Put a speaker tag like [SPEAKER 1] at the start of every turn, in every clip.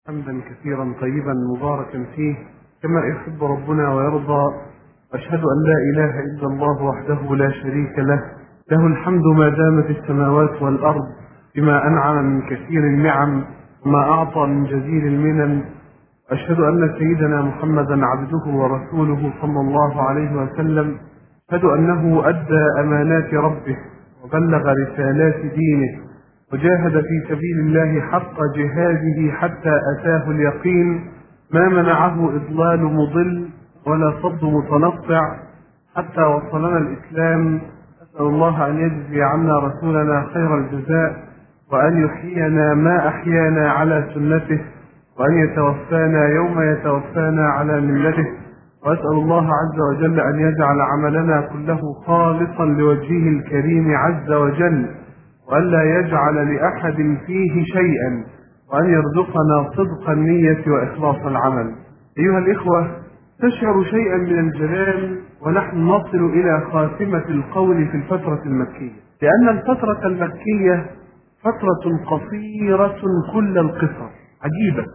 [SPEAKER 1] حمدا كثيرا طيبا مباركا فيه كما يحب ربنا ويرضى. أشهد أن لا إله إلا الله وحده لا شريك له، له الحمد ما دامت السماوات والأرض، بما أنعم من كثير النعم وما أعطى من جزيل المنن. أشهد أن سيدنا محمدا عبده ورسوله صلى الله عليه وسلم. أشهد أنه أدى أمانات ربه وبلغ رسالات دينه وجاهد في سبيل الله حق جهاده حتى أتاه اليقين، ما منعه إضلال مضل ولا صد متنطع حتى وصلنا الإسلام. أسأل الله أن يجزي عنا رسولنا خير الجزاء، وأن يحيينا ما أحيانا على سنته، وأن يتوفانا يوم يتوفانا على ملته. وأسأل الله عز وجل أن يجعل عملنا كله خالصا لوجهه الكريم عز وجل، وألا يجعل لأحد فيه شيئا، وأن يرزقنا صدق النية وإخلاص العمل. أيها الإخوة، تشعر شيئا من الجلال ونحن نصل إلى خاتمة القول في الفترة المكية، لأن الفترة المكية فترة قصيرة كل القصر، عجيبة،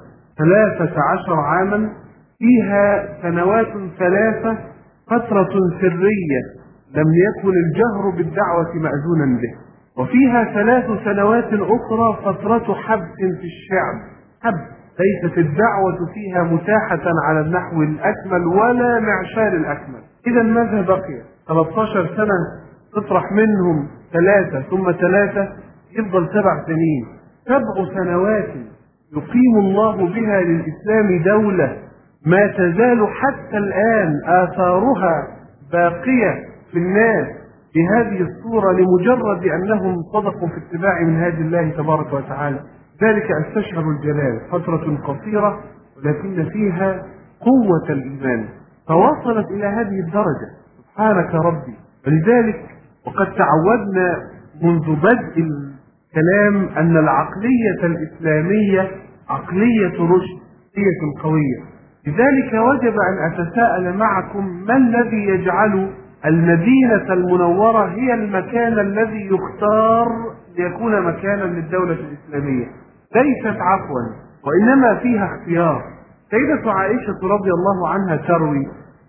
[SPEAKER 1] 13 عاما، فيها سنوات 3 فترة سرية لم يكن الجهر بالدعوة مأذونا به، وفيها 3 سنوات أخرى فترة حبس في الشعب، حبس، ليست الدعوة فيها متاحة على النحو الأكمل ولا معشار الأكمل. إذا ماذا بقي؟ 13 سنة تطرح منهم 3 ثم 3 يفضل 7 سنين، 7 سنوات يقيم الله بها للإسلام دولة ما تزال حتى الآن آثارها باقية في الناس بهذه الصورة، لمجرد أنهم صدقوا في اتباع منهاج الله تبارك وتعالى. ذلك استشعر الجلال، فترة قصيرة ولكن فيها قوة الإيمان فوصلت إلى هذه الدرجة. سبحانك ربي. ولذلك وقد تعودنا منذ بدء الكلام أن العقلية الإسلامية عقلية رشد، عقلية قوية. لذلك وجب أن أتساءل معكم: ما الذي يجعل المدينة المنورة هي المكان الذي يختار ليكون مكانا للدولة الإسلامية؟ ليست عفوا، وإنما فيها اختيار. سيدة عائشة رضي الله عنها تروي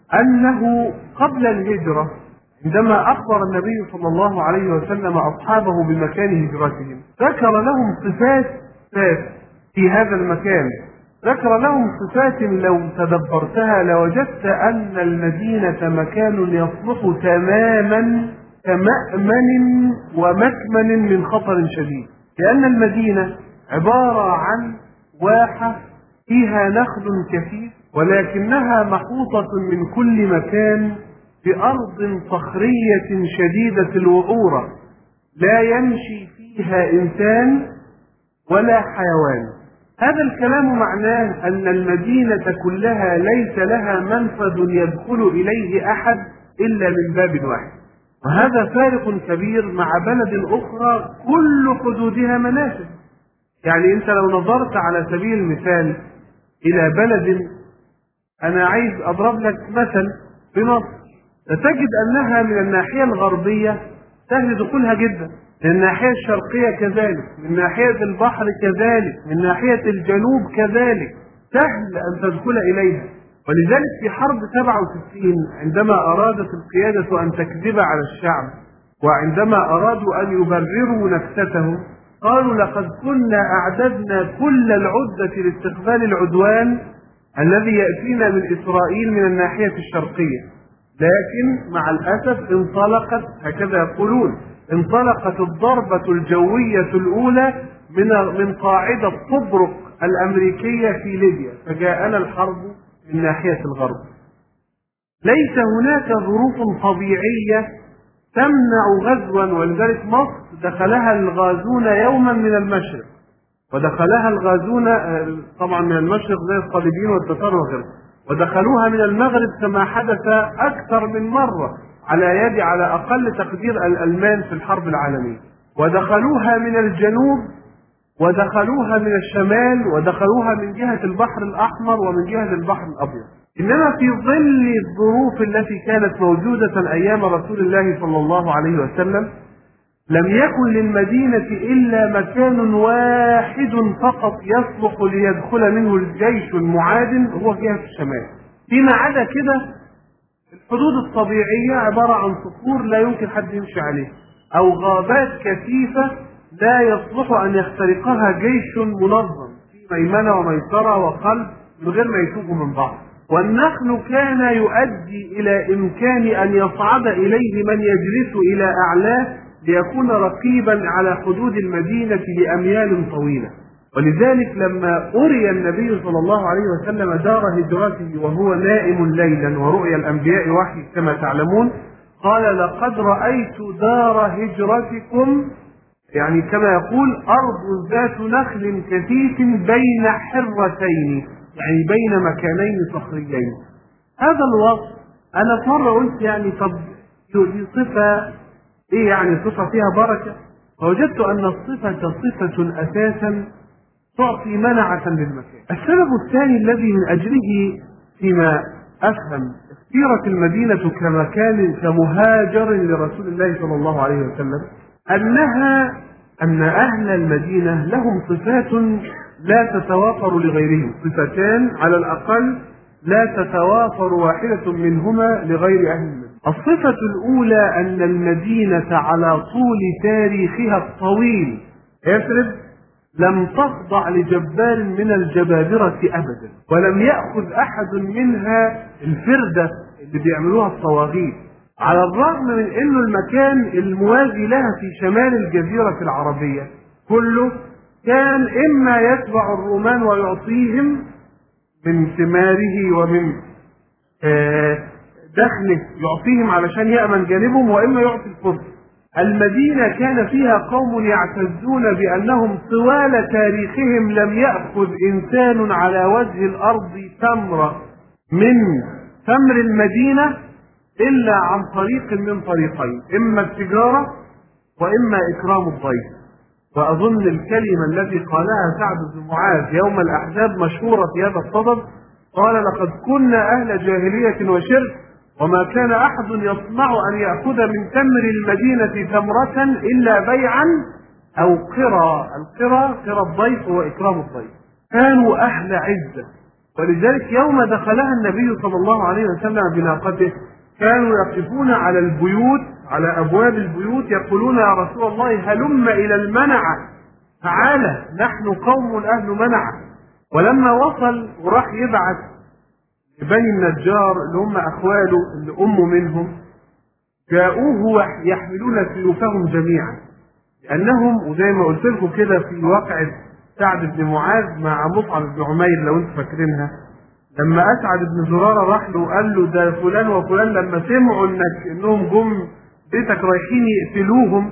[SPEAKER 1] أنه قبل الهجرة عندما أخبر النبي صلى الله عليه وسلم أصحابه بمكان هجرتهم ذكر لهم صفات في هذا المكان، ذكر لهم صفات لو تدبرتها لوجدت أن المدينة مكان يصلح تماما كمأمن ومكمن من خطر شديد، لأن المدينة عبارة عن واحة فيها نخل كثيف، ولكنها محوطة من كل مكان بأرض صخرية شديدة الوعورة لا يمشي فيها إنسان ولا حيوان. هذا الكلام معناه أن المدينة كلها ليس لها منفذ يدخل إليه أحد إلا من باب واحد، وهذا فارق كبير مع بلد أخرى كل حدودها منافذ. يعني أنت لو نظرت على سبيل المثال إلى بلد، أنا عايز أضرب لك مثل بمصر، ستجد أنها من الناحية الغربية سهل دخولها جدا، من الناحية الشرقية كذلك، من ناحية البحر كذلك، من ناحية الجنوب كذلك، سهل أن تدخل إليها. ولذلك في حرب 67 عندما أرادت القيادة أن تكذب على الشعب، وعندما أرادوا أن يبرروا نفستهم، قالوا: لقد كنا أعددنا كل العدة لاستقبال العدوان الذي يأتينا من إسرائيل من الناحية الشرقية، لكن مع الأسف انطلقت، هكذا يقولون، انطلقت الضربة الجوية الأولى من قاعدة طبرق الأمريكية في ليبيا، فجاءنا الحرب من ناحية الغرب. ليس هناك ظروف طبيعية تمنع غزوا، ولذلك مصر دخلها الغازون يوما من المشرق، ودخلها الغازون طبعا من المشرق زي الصليبيين والتتار وغيرهم، ودخلوها من المغرب كما حدث أكثر من مرة على يد على أقل تقدير الألمان في الحرب العالمية، ودخلوها من الجنوب، ودخلوها من الشمال، ودخلوها من جهة البحر الأحمر ومن جهة البحر الأبيض. إنما في ظل الظروف التي كانت موجودة أيام رسول الله صلى الله عليه وسلم لم يكن للمدينة إلا مكان واحد فقط يصلح ليدخل منه الجيش المعادن، هو جهة الشمال. فيما عدا كده الحدود الطبيعية عبارة عن صخور لا يمكن حد يمشي عليه، أو غابات كثيفة لا يصلح أن يخترقها جيش منظم في ميمنة وميسرة وخلف من غير ما يشوفوا من بعض. والنخل كان يؤدي إلى إمكان أن يصعد إليه من يجلس إلى أعلاه ليكون رقيبا على حدود المدينة لأميال طويلة. ولذلك لما أري النبي صلى الله عليه وسلم دار هجرته وهو نائم ليلا ورؤيا الأنبياء وحي كما تعلمون، قال لقد رأيت دار هجرتكم، يعني كما يقول أرض ذات نخل كثيف بين حرتين، يعني بين مكانين صخريين. هذا الوصف أنا مرة قلت يعني طب دي صفة إيه، يعني صفة فيها بركة؟ فوجدت أن الصفة صفة أساسا تعطي منعة للمكان. السبب الثاني الذي من أجله فيما أفهم اختيرت المدينة كمكان كمهاجر لرسول الله صلى الله عليه وسلم، أن أهل المدينة لهم صفات لا تتوافر لغيرهم، صفتان على الأقل لا تتوافر واحدة منهما لغير أهل المدينة. الصفة الأولى أن المدينة على طول تاريخها الطويل يثرب لم تخضع لجبار من الجبابرة أبدا، ولم يأخذ أحد منها الفردة اللي بيعملوها الطواغيت، على الرغم من أنه المكان الموازي لها في شمال الجزيرة العربية كله كان إما يتبع الرومان ويعطيهم من ثماره ومن دخله يعطيهم علشان يأمن جانبهم، وإما يعطي الفرس. المدينة كان فيها قوم يعتزون بأنهم طوال تاريخهم لم يأخذ إنسان على وجه الأرض تمرة من تمر المدينة إلا عن طريق من طريقين، إما التجارة وإما إكرام الضيف. وأظن الكلمة التي قالها سعد بن معاذ يوم الأحزاب مشهورة في هذا الصدد، قال لقد كنا أهل جاهلية وشرك وما كان أحد يصنع أن يأخذ من تمر المدينة تمرة إلا بيعا أو قرى. قرى الضيف وإكرام الضيف. كانوا أهل عزة، ولذلك يوم دخلها النبي صلى الله عليه وسلم بناقته كانوا يقفون على البيوت، على أبواب البيوت، يقولون يا رسول الله هلم إلى المنعة، تعالى نحن قوم أهل منعة. ولما وصل وراح يبعث بني النجار اللي هم أخواله اللي أمه منهم، جاءوه يحملون سيوفهم جميعا، لأنهم وزي ما قلت لكم كده في واقعة سعد بن معاذ مع مصعب بن عمير لو انتم فاكرينها، لما أسعد بن زرارة راح له وقال له ده فلان وفلان لما سمعوا انهم جم بيتك رايحين يقتلوا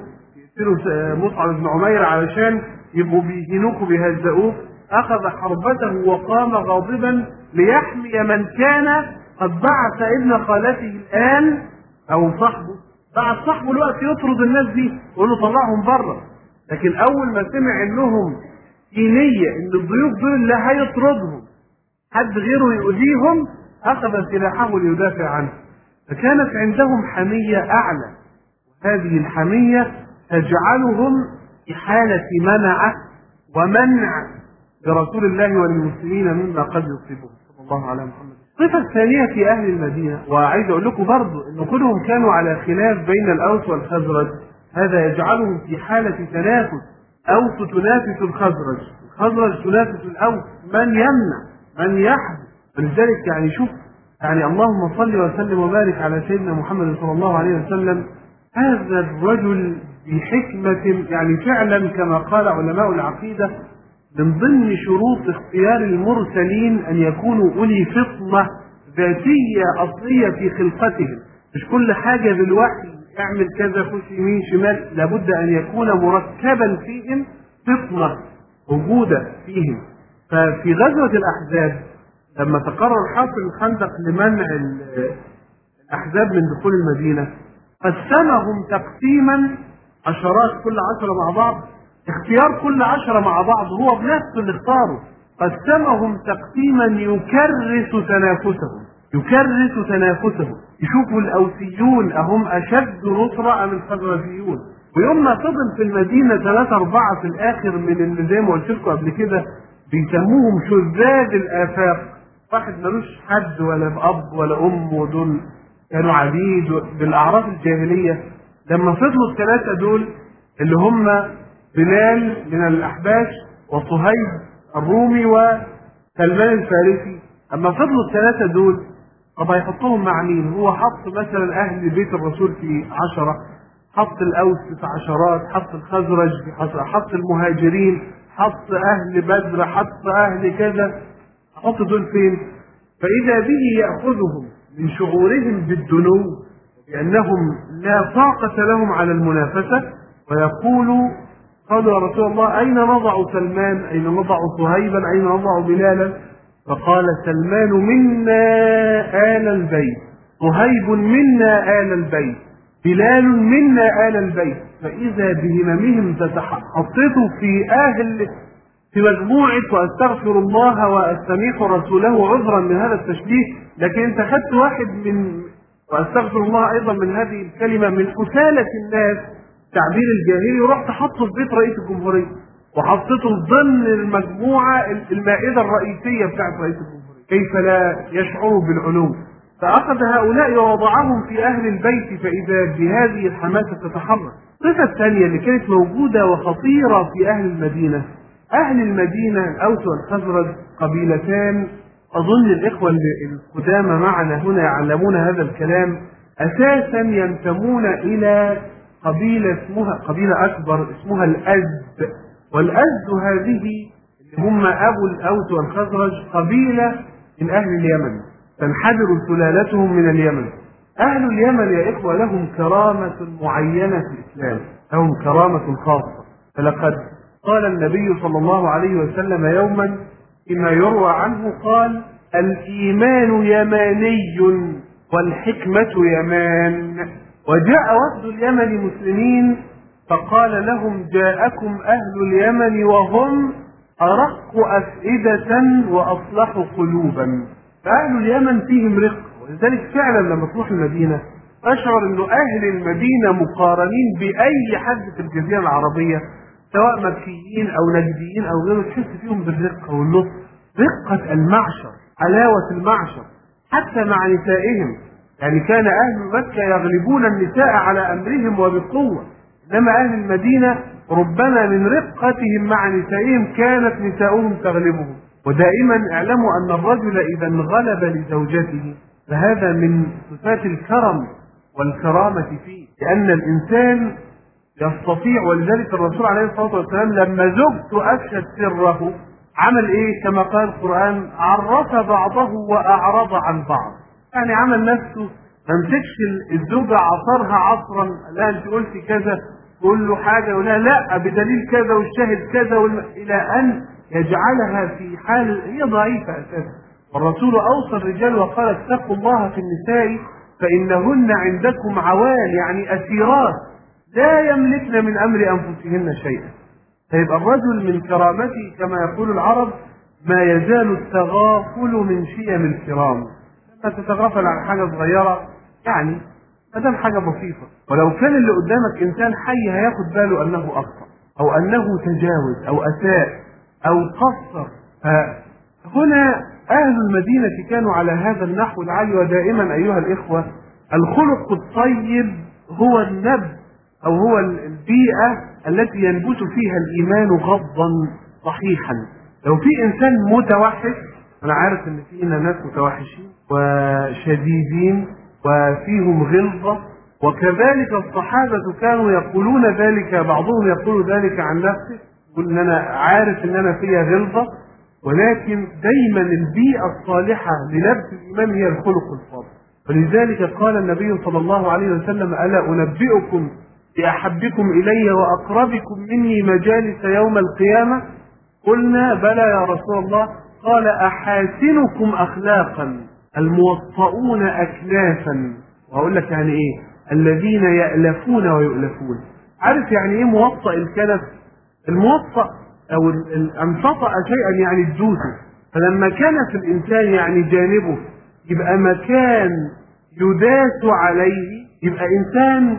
[SPEAKER 1] مصعب بن عمير علشان يبقوا بيهينوك وبيهزئوك، أخذ حربته وقام غاضبا ليحمي من كان قد بعث ابن خالته الآن أو صاحبه، بعد صاحبه الوقت يطرد الناس دي ويقول له طلعهم بره. لكن أول ما سمع إنهم في نية إن الضيوف دول اللي هيطردهم حد غيره يؤذيهم، أخذ سلاحه ليدافع عنه. فكانت عندهم حمية أعلى، وهذه الحمية تجعلهم في حالة منعة ومنع لرسول الله وللمسلمين مما قد يصيبهم صلى الله عليه محمد. الصفة الثانية في أهل المدينة، وعايز أقول لكم برضو إن كلهم كانوا على خلاف بين الأوس والخزرج، هذا يجعلهم في حالة تنافس، أوس تنافس الخزرج، الخزرج تنافس الأوس، من يمنع من يحدث. ولذلك يعني شوف، يعني اللهم صل وسلم وبارك على سيدنا محمد صلى الله عليه وسلم، هذا الرجل بحكمة يعني فعلا كما قال علماء العقيدة من ضمن شروط اختيار المرسلين أن يكونوا أولي فطنة ذاتية أصلية في خلقتهم، مش كل حاجة بالوحي اعمل كذا خش يمين شمال، لابد أن يكون مركبا فيهم فطنة موجودة فيهم. ففي غزوة الأحزاب لما تقرر حفر الخندق لمنع الأحزاب من دخول المدينة، قسمهم تقسيما عشرات، كل 10 مع بعض، اختيار كل 10 مع بعض هو بنفسه اللي اختاره، قسمهم تقسيما يكرس تنافسهم، يشوفوا الأوسيون أهم أشد نصرة أم الخزرجيون، ويوم ما فضل في المدينة 3 4 في الآخر من اللي زي ما قلت لكم قبل كده بيسموهم شذاذ الآفاق، واحد ملوش حد ولا أب ولا أم، ودول كانوا عبيد بالأعراف الجاهلية. لما فضلوا الثلاثة دول اللي هم بلال من الأحباش وصهيب الرومي وسلمان الفارسي، أما فضلوا الثلاثة دول طب هيحطهم مع مين؟ هو حط مثلا أهل بيت الرسول في 10، حط الأوس في عشرات، حط الخزرج في 10، حط المهاجرين، حط أهل بدر، حط أهل كذا، حط دول فين؟ فإذا به يأخذهم من شعورهم بالدنو لأنهم لا طاقة لهم على المنافسة، ويقول قالوا يا رسول الله أين نضع سلمان؟ أين نضع صهيبا؟ أين نضع بلالا؟ فقال سلمان منا آل البيت، صهيب منا آل البيت، بلال منا آل البيت. فإذا بهممهم حطيتوا في مجموعة وأستغفر الله وأستميح رسوله عذرا من هذا التشبيه، لكن أنت خدت واحد من وأستغفر الله أيضا من هذه الكلمة من حثالة الناس تعبير الجاهلي، ورحت حطه في بيت رئيس الجمهورية وحطيته ضمن المجموعة المائدة الرئيسية بتاعت رئيس الجمهورية، كيف لا يشعروا بالعلو؟ فأخذ هؤلاء ووضعهم في أهل البيت، فإذا بهذه الحماسة تتحرك. الصفة الثانية اللي كانت موجودة وخطيرة في أهل المدينة، أهل المدينة الأوس والخزرج قبيلتان، أظن الإخوة القدامى معنا هنا يعلمون هذا الكلام، أساسا ينتمون إلى قبيلة اسمها قبيلة أكبر اسمها الأزد، والأزد هذه اللي هم أبو الأوس والخزرج قبيلة من أهل اليمن، تنحدر سلالتهم من اليمن. أهل اليمن يا إخوة لهم كرامة معينة في الإسلام، لهم كرامة خاصة. فلقد قال النبي صلى الله عليه وسلم يوما فيما يروى عنه قال الإيمان يماني والحكمة يمان. وجاء وفد اليمن مسلمين فقال لهم جاءكم أهل اليمن وهم أرق أفئدة وأصلح قلوبا. فأهل اليمن فيهم رق، ولذلك فعلا لما تروح المدينة أشعر أن أهل المدينة مقارنين بأي حد في الجزيرة العربية سواء مكيين أو نجديين أو غيره، تحس فيهم بالرقة واللطف، رقة المعشر، حلاوة المعشر حتى مع نسائهم. يعني كان أهل مكة يغلبون النساء على أمرهم وبقوة، إنما أهل المدينة ربما من رقتهم مع نسائهم كانت نساؤهم تغلبهم. ودائما اعلموا أن الرجل إذا انغلب لزوجته فهذا من صفات الكرم والكرامة فيه، لأن الإنسان يستطيع. ولذلك الرسول عليه الصلاة والسلام لما زوجته أفشت سره عمل إيه؟ كما قال القرآن عرف بعضه وأعرض عن بعض، يعني عمل نفسه ما مسكش الزوجة عصرها عصرا، لا أنت قلتي كذا، تقول له حاجة ولا لا بدليل كذا والشاهد كذا إلى أن يجعلها في حال هي ضعيفة أساسا. والرسول أوصى الرجال وقال اتقوا الله في النساء فإنهن عندكم عوان، يعني أسيرات لا يملكن من أمر أنفسهن شيئا. فيبقى الرجل من كرامته كما يقول العرب ما يزال التغافل من شيم الكرام. لما تتغافل عن حاجة صغيرة يعني مادام حاجة بسيطة، ولو كان اللي قدامك إنسان حي هياخد باله أنه أخطأ أو أنه تجاوز أو أساء أو قصر. فهنا أهل المدينة كانوا على هذا النحو العالي. ودائما أيها الإخوة الخلق الطيب هو النبذ أو هو البيئة التي ينبت فيها الإيمان غضا صحيحا. لو في إنسان متوحش، أنا عارف إن فينا ناس متوحشين وشديدين وفيهم غلظة، وكذلك الصحابة كانوا يقولون ذلك، بعضهم يقول ذلك عن نفسه، يقول إن أنا عارف إن أنا فيها غلظة، ولكن دايما البيئة الصالحة لنبذ الإيمان هي الخلق الفاضل. ولذلك قال النبي صلى الله عليه وسلم ألا أنبئكم بأحبكم إلي وأقربكم مني مجالس يوم القيامة؟ قلنا بلى يا رسول الله. قال أحاسنكم أخلاقا الموطؤون أكنافا. وأقول لك يعني إيه؟ الذين يألفون ويؤلفون. عارف يعني إيه موطأ الكلف؟ الموطأ أو أنفطأ شيئا يعني الدوسه، فلما كان في الإنسان يعني جانبه يبقى مكان يداس عليه، يبقى إنسان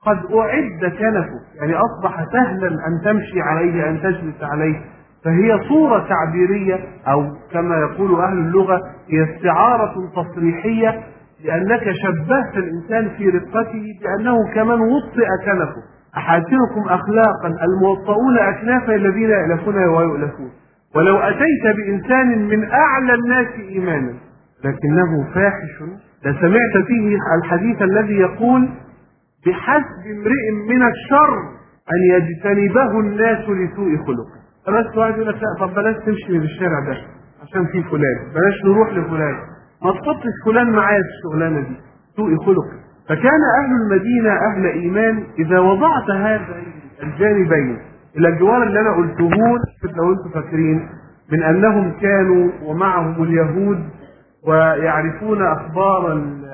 [SPEAKER 1] قد أعد كنفه، يعني أصبح سهلا أن تمشي عليه، أن تجلس عليه. فهي صورة تعبيرية، أو كما يقول أهل اللغة هي استعارة تصريحية، لأنك شبهت الإنسان في رقته بأنه كمن وطئ كنفه. أحاسنكم أخلاقا الموطؤون أكناف الذين يألفون ويؤلفون. ولو أتيت بإنسان من أعلى الناس إيمانا لكنه فاحش لسمعت فيه الحديث الذي يقول: بحسب امرئ من الشر أن يجتنبه الناس لسوء خلقه. بس واحد يقول لك: لا، طب بلاش تمشي من الشارع ده عشان في فلان، بلاش نروح لفلان، ما تحطش فلان معايا في الشغلانه دي، سوء خلقه. فكان أهل المدينة أهل إيمان. إذا وضعت هذين الجانبين إلى الجوار اللي أنا قلته لو أنتم فاكرين، من أنهم كانوا ومعهم اليهود ويعرفون أخبار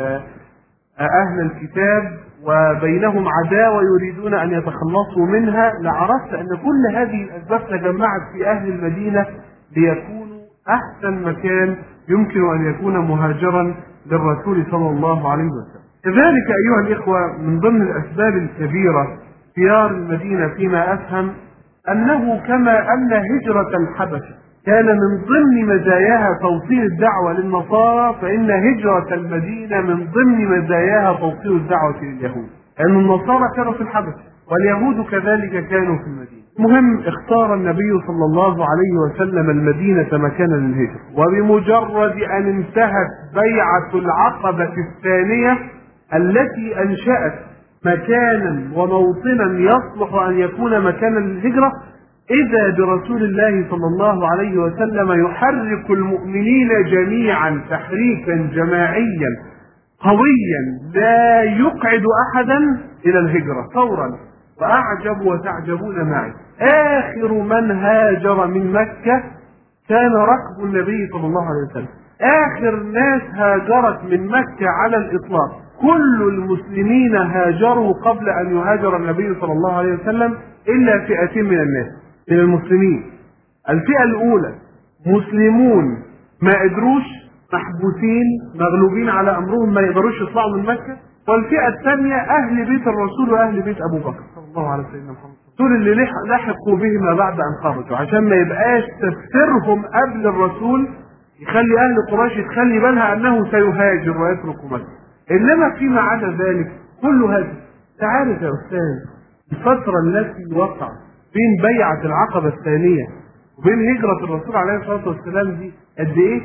[SPEAKER 1] أهل الكتاب وبينهم عداوة يريدون أن يتخلصوا منها، لعرفت أن كل هذه الأسباب تجمعت في أهل المدينة ليكونوا أحسن مكان يمكن أن يكون مهاجرا للرسول صلى الله عليه وسلم. كذلك أيها الإخوة، من ضمن الأسباب الكبيرة اختيار المدينة فيما أفهم أنه كما أن هجرة الحبشة كان من ضمن مزاياها توصيل الدعوة للنصارى، فإن هجرة المدينة من ضمن مزاياها توصيل الدعوة لليهود، لأن النصارى كانوا في الحبشة واليهود كذلك كانوا في المدينة. المهم، اختار النبي صلى الله عليه وسلم المدينة مكانا للهجرة، وبمجرد أن انتهت بيعة العقبة الثانية التي أنشأت مكانا وموطنا يصلح أن يكون مكانا للهجرة، إذا برسول الله صلى الله عليه وسلم يحرك المؤمنين جميعا تحريكا جماعيا قويا لا يقعد أحدا إلى الهجرة فورا. وأعجب وتعجبون معي، آخر من هاجر من مكة كان ركب النبي صلى الله عليه وسلم. آخر ناس هاجرت من مكة على الإطلاق، كل المسلمين هاجروا قبل أن يهاجر النبي صلى الله عليه وسلم إلا فئتين من الناس من المسلمين. الفئة الأولى مسلمون ما قدروش، محبوسين مغلوبين على أمرهم، ما يقدروش يطلعوا من مكة. والفئة الثانية أهل بيت الرسول وأهل بيت أبو بكر صلى الله عليه وسلم، دول اللي لحقوا بهما بعد أن خرجوا، عشان ما يبقاش تفسيرهم قبل الرسول يخلي أهل قريش تخلي بالها أنه سيهاجر ويترك مكة. إنما فيما عدا ذلك كل هذا. تعرف يا أستاذ الفترة التي وقع بين بيعة العقبة الثانية وبين هجرة الرسول عليه الصلاة والسلام دي قد إيه؟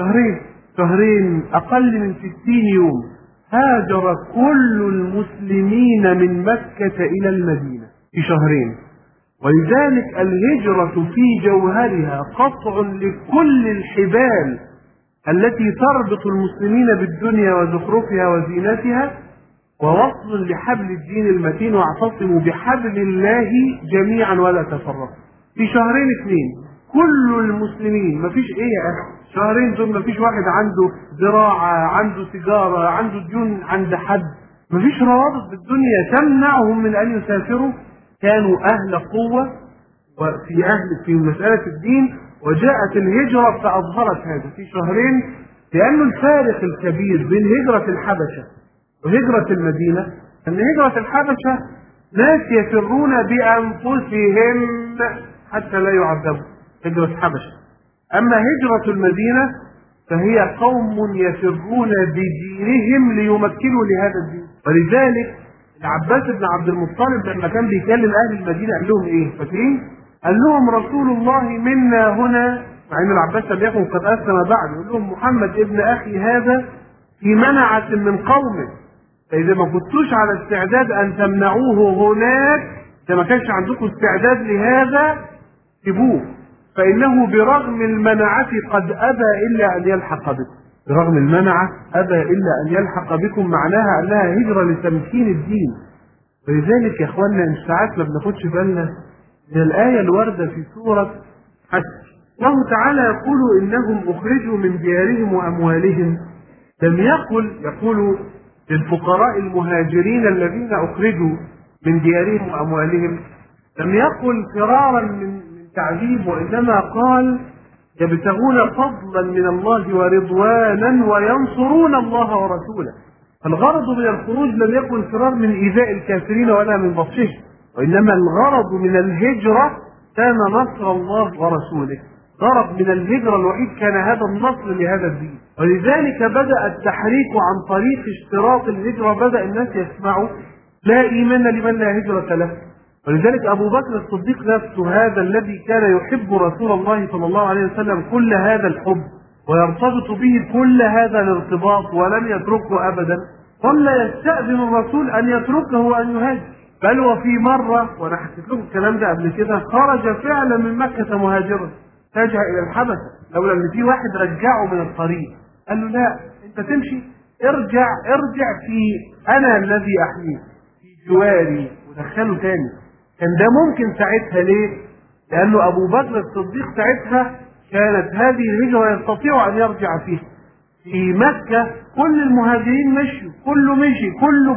[SPEAKER 1] شهرين، أقل من 60 يوم. هاجر كل المسلمين من مكة إلى المدينة في شهرين. ولذلك الهجرة في جوهرها قطع لكل الحبال التي تربط المسلمين بالدنيا وزخرفها وزينتها، ووصل لحبل الدين المتين، واعتصموا بحبل الله جميعا ولا تفرقوا. في شهرين 2 كل المسلمين، مفيش ايه يا اخي، شهرين دول مفيش واحد عنده زراعة، عنده تجارة، عنده ديون عند حد، مفيش روابط بالدنيا تمنعهم من ان يسافروا. كانوا اهل قوة في مسألة الدين، وجاءت الهجرة فأظهرت هذا في شهرين. لأن الفارق الكبير بين هجرة الحبشة وهجرة المدينة أن هجرة الحبشة ناس يفرون بأنفسهم حتى لا يعذبوا، هجرة الحبشة. أما هجرة المدينة فهي قوم يفرون بدينهم ليمكنوا لهذا الدين. ولذلك العباس بن عبد المطلب لما كان بيكلم أهل المدينة قال لهم إيه؟ فاكرين؟ قال لهم: رسول الله منا هنا، مع أن العباس لم يكن قد أسلم بعد، يقول لهم: محمد ابن أخي هذا في منعة من قومه، فإذا ما كنتوش على استعداد أن تمنعوه هناك، إذا ما كانش عندكم استعداد لهذا سيبوه، فإنه برغم المنعة قد أبى إلا أن يلحق بكم. برغم المنعة أبى إلا أن يلحق بكم، معناها أنها هجرة لتمكين الدين. ولذلك يا إخواننا إن ساعات ما بناخدش بالنا من الآية الواردة في سورة حج، الله تعالى يقول: إنهم أخرجوا من ديارهم وأموالهم. لم يقول للفقراء المهاجرين الذين أخرجوا من ديارهم وأموالهم، لم يقل فرارا من تعذيب، وإنما قال: يبتغون فضلا من الله ورضوانا وينصرون الله ورسوله. فالغرض من الخروج لم يكن فرار من إيذاء الكافرين ولا من بطشهم، وإنما الغرض من الهجرة كان نصر الله ورسوله. غرض من الهجرة الوحيد كان هذا النصر لهذا الدين، ولذلك بدأ التحريك عن طريق اشتراط الهجرة. بدأ الناس يسمعوا لا إيمان لمن لا هجرة له. ولذلك أبو بكر الصديق نفسه هذا الذي كان يحب رسول الله صلى الله عليه وسلم كل هذا الحب ويرتبط به كل هذا الارتباط ولم يتركه أبدا، ظل يستأذن الرسول أن يتركه وأن يهاجر. بل وفي مرة، وأنا حكيت لكم الكلام ده قبل كده، خرج فعلا من مكة مهاجرا اتجه إلى الحبشة، لولا إن في واحد رجعه من الطريق قال له لا أنت تمشي، ارجع في أنا الذي أحميك في جواري، ودخله تاني. كان ده ممكن ساعتها. ليه؟ لأنه أبو بكر الصديق ساعتها كانت هذه الهجرة يستطيع أن يرجع فيها. في مكة كل المهاجرين مشوا، كله مشي،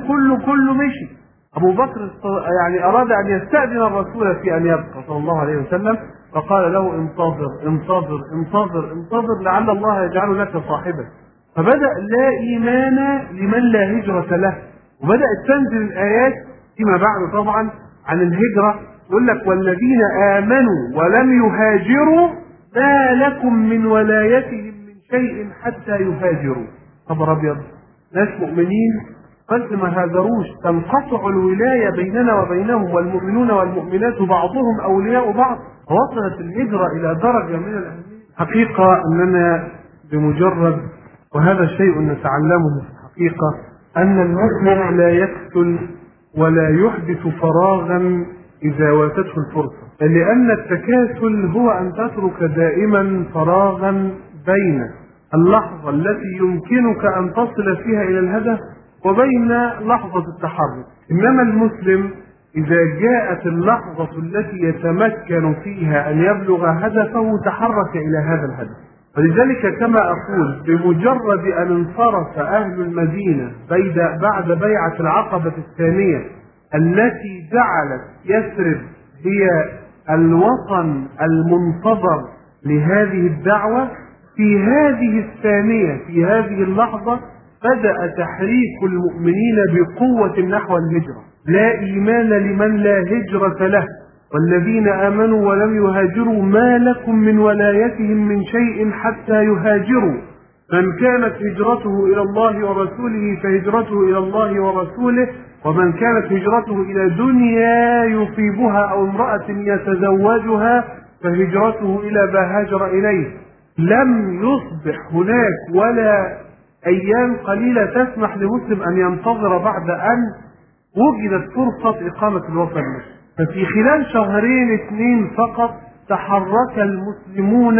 [SPEAKER 1] كله مشي. أبو بكر يعني أراد أن يستأذن الرسول في أن يبقى صلى الله عليه وسلم، فقال له انتظر انتظر انتظر انتظر لعل الله يجعل لك صاحبا. فبدأ لا إيمان لمن لا هجرة له، وبدأت تنزل الآيات فيما بعد طبعا عن الهجرة. يقول لك والذين آمنوا ولم يهاجروا ما لكم من ولايتهم من شيء حتى يهاجروا. خبر أبيض، ناس مؤمنين بس ما هاجروش، تنقطع الولاية بيننا وبينهم، والمؤمنون والمؤمنات بعضهم أولياء بعض. وصلت الهجرة إلى درجة من الأهمية حقيقة أننا بمجرد، وهذا شيء نتعلمه في الحقيقة، أن المسلم لا يقتل ولا يحدث فراغا إذا واتته الفرصة، لأن التكاسل هو أن تترك دائما فراغا بين اللحظة التي يمكنك أن تصل فيها إلى الهدف وبين لحظة التحرك. إنما المسلم إذا جاءت اللحظة التي يتمكن فيها أن يبلغ هدفه تحرك إلى هذا الهدف. ولذلك كما أقول، بمجرد أن انصرف أهل المدينة بعد بيعة العقبة الثانية التي جعلت يثرب هي الوطن المنتظر لهذه الدعوة، في هذه الثانية في هذه اللحظة بدأ تحريك المؤمنين بقوة نحو الهجرة. لا إيمان لمن لا هجرة له، والذين آمنوا ولم يهاجروا ما لكم من ولايتهم من شيء حتى يهاجروا. من كانت هجرته إلى الله ورسوله فهجرته إلى الله ورسوله، ومن كانت هجرته إلى دنيا يصيبها أو امرأة يتزوجها فهجرته إلى ما هاجر إليه. لم يصبح هناك ولا أيام قليلة تسمح لمسلم أن ينتظر بعد أن وجدت فرصة إقامة الوطن المسلم. ففي خلال 2 فقط تحرك المسلمون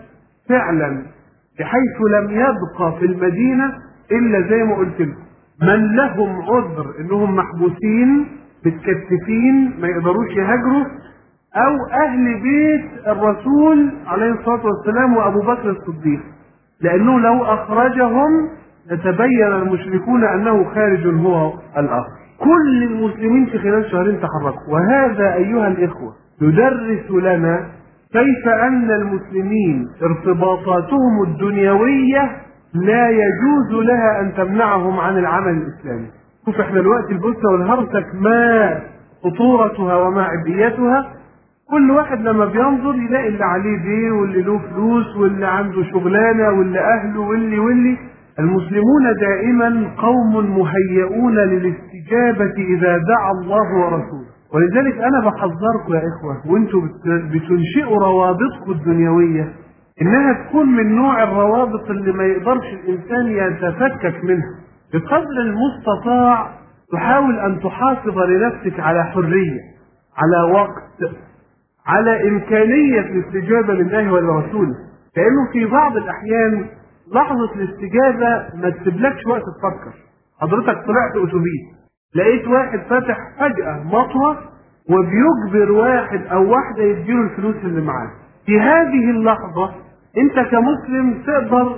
[SPEAKER 1] فعلا، بحيث لم يبقى في المدينة إلا زي ما قلت لكم من لهم عذر إنهم محبوسين متكتفين ما يقدروش يهاجروا، أو أهل بيت الرسول عليه الصلاة والسلام وأبو بكر الصديق، لأنه لو أخرجهم لتبين المشركون أنه خارج هو الآخر. كل المسلمين في خلال 2 تحركوا. وهذا أيها الإخوة يدرس لنا كيف أن المسلمين ارتباطاتهم الدنيوية لا يجوز لها أن تمنعهم عن العمل الإسلامي. شوف احنا الوقت البوسة والهرسك ما خطورتها وما عبئيتها. كل واحد لما بينظر يلاقي اللي عليه دين واللي له فلوس واللي عنده شغلانة واللي أهله واللي المسلمون دائما قوم مهيئون للاستجابة إذا دعا الله ورسوله. ولذلك أنا بحذركم يا إخوة وأنتم بتنشئوا روابطكم الدنيوية إنها تكون من نوع الروابط اللي ما يقدرش الإنسان يتفكك منها. بقدر المستطاع تحاول أن تحافظ لنفسك على حرية، على وقت، على إمكانية الاستجابة لله ولرسوله. لأنه في بعض الأحيان لحظة الاستجابة ما تسيبلكش وقت تفكر. حضرتك طلعت أتوبيس لقيت واحد فاتح فجأة مطوة وبيجبر واحد أو واحدة يديله الفلوس اللي معاه. في هذه اللحظة أنت كمسلم تقدر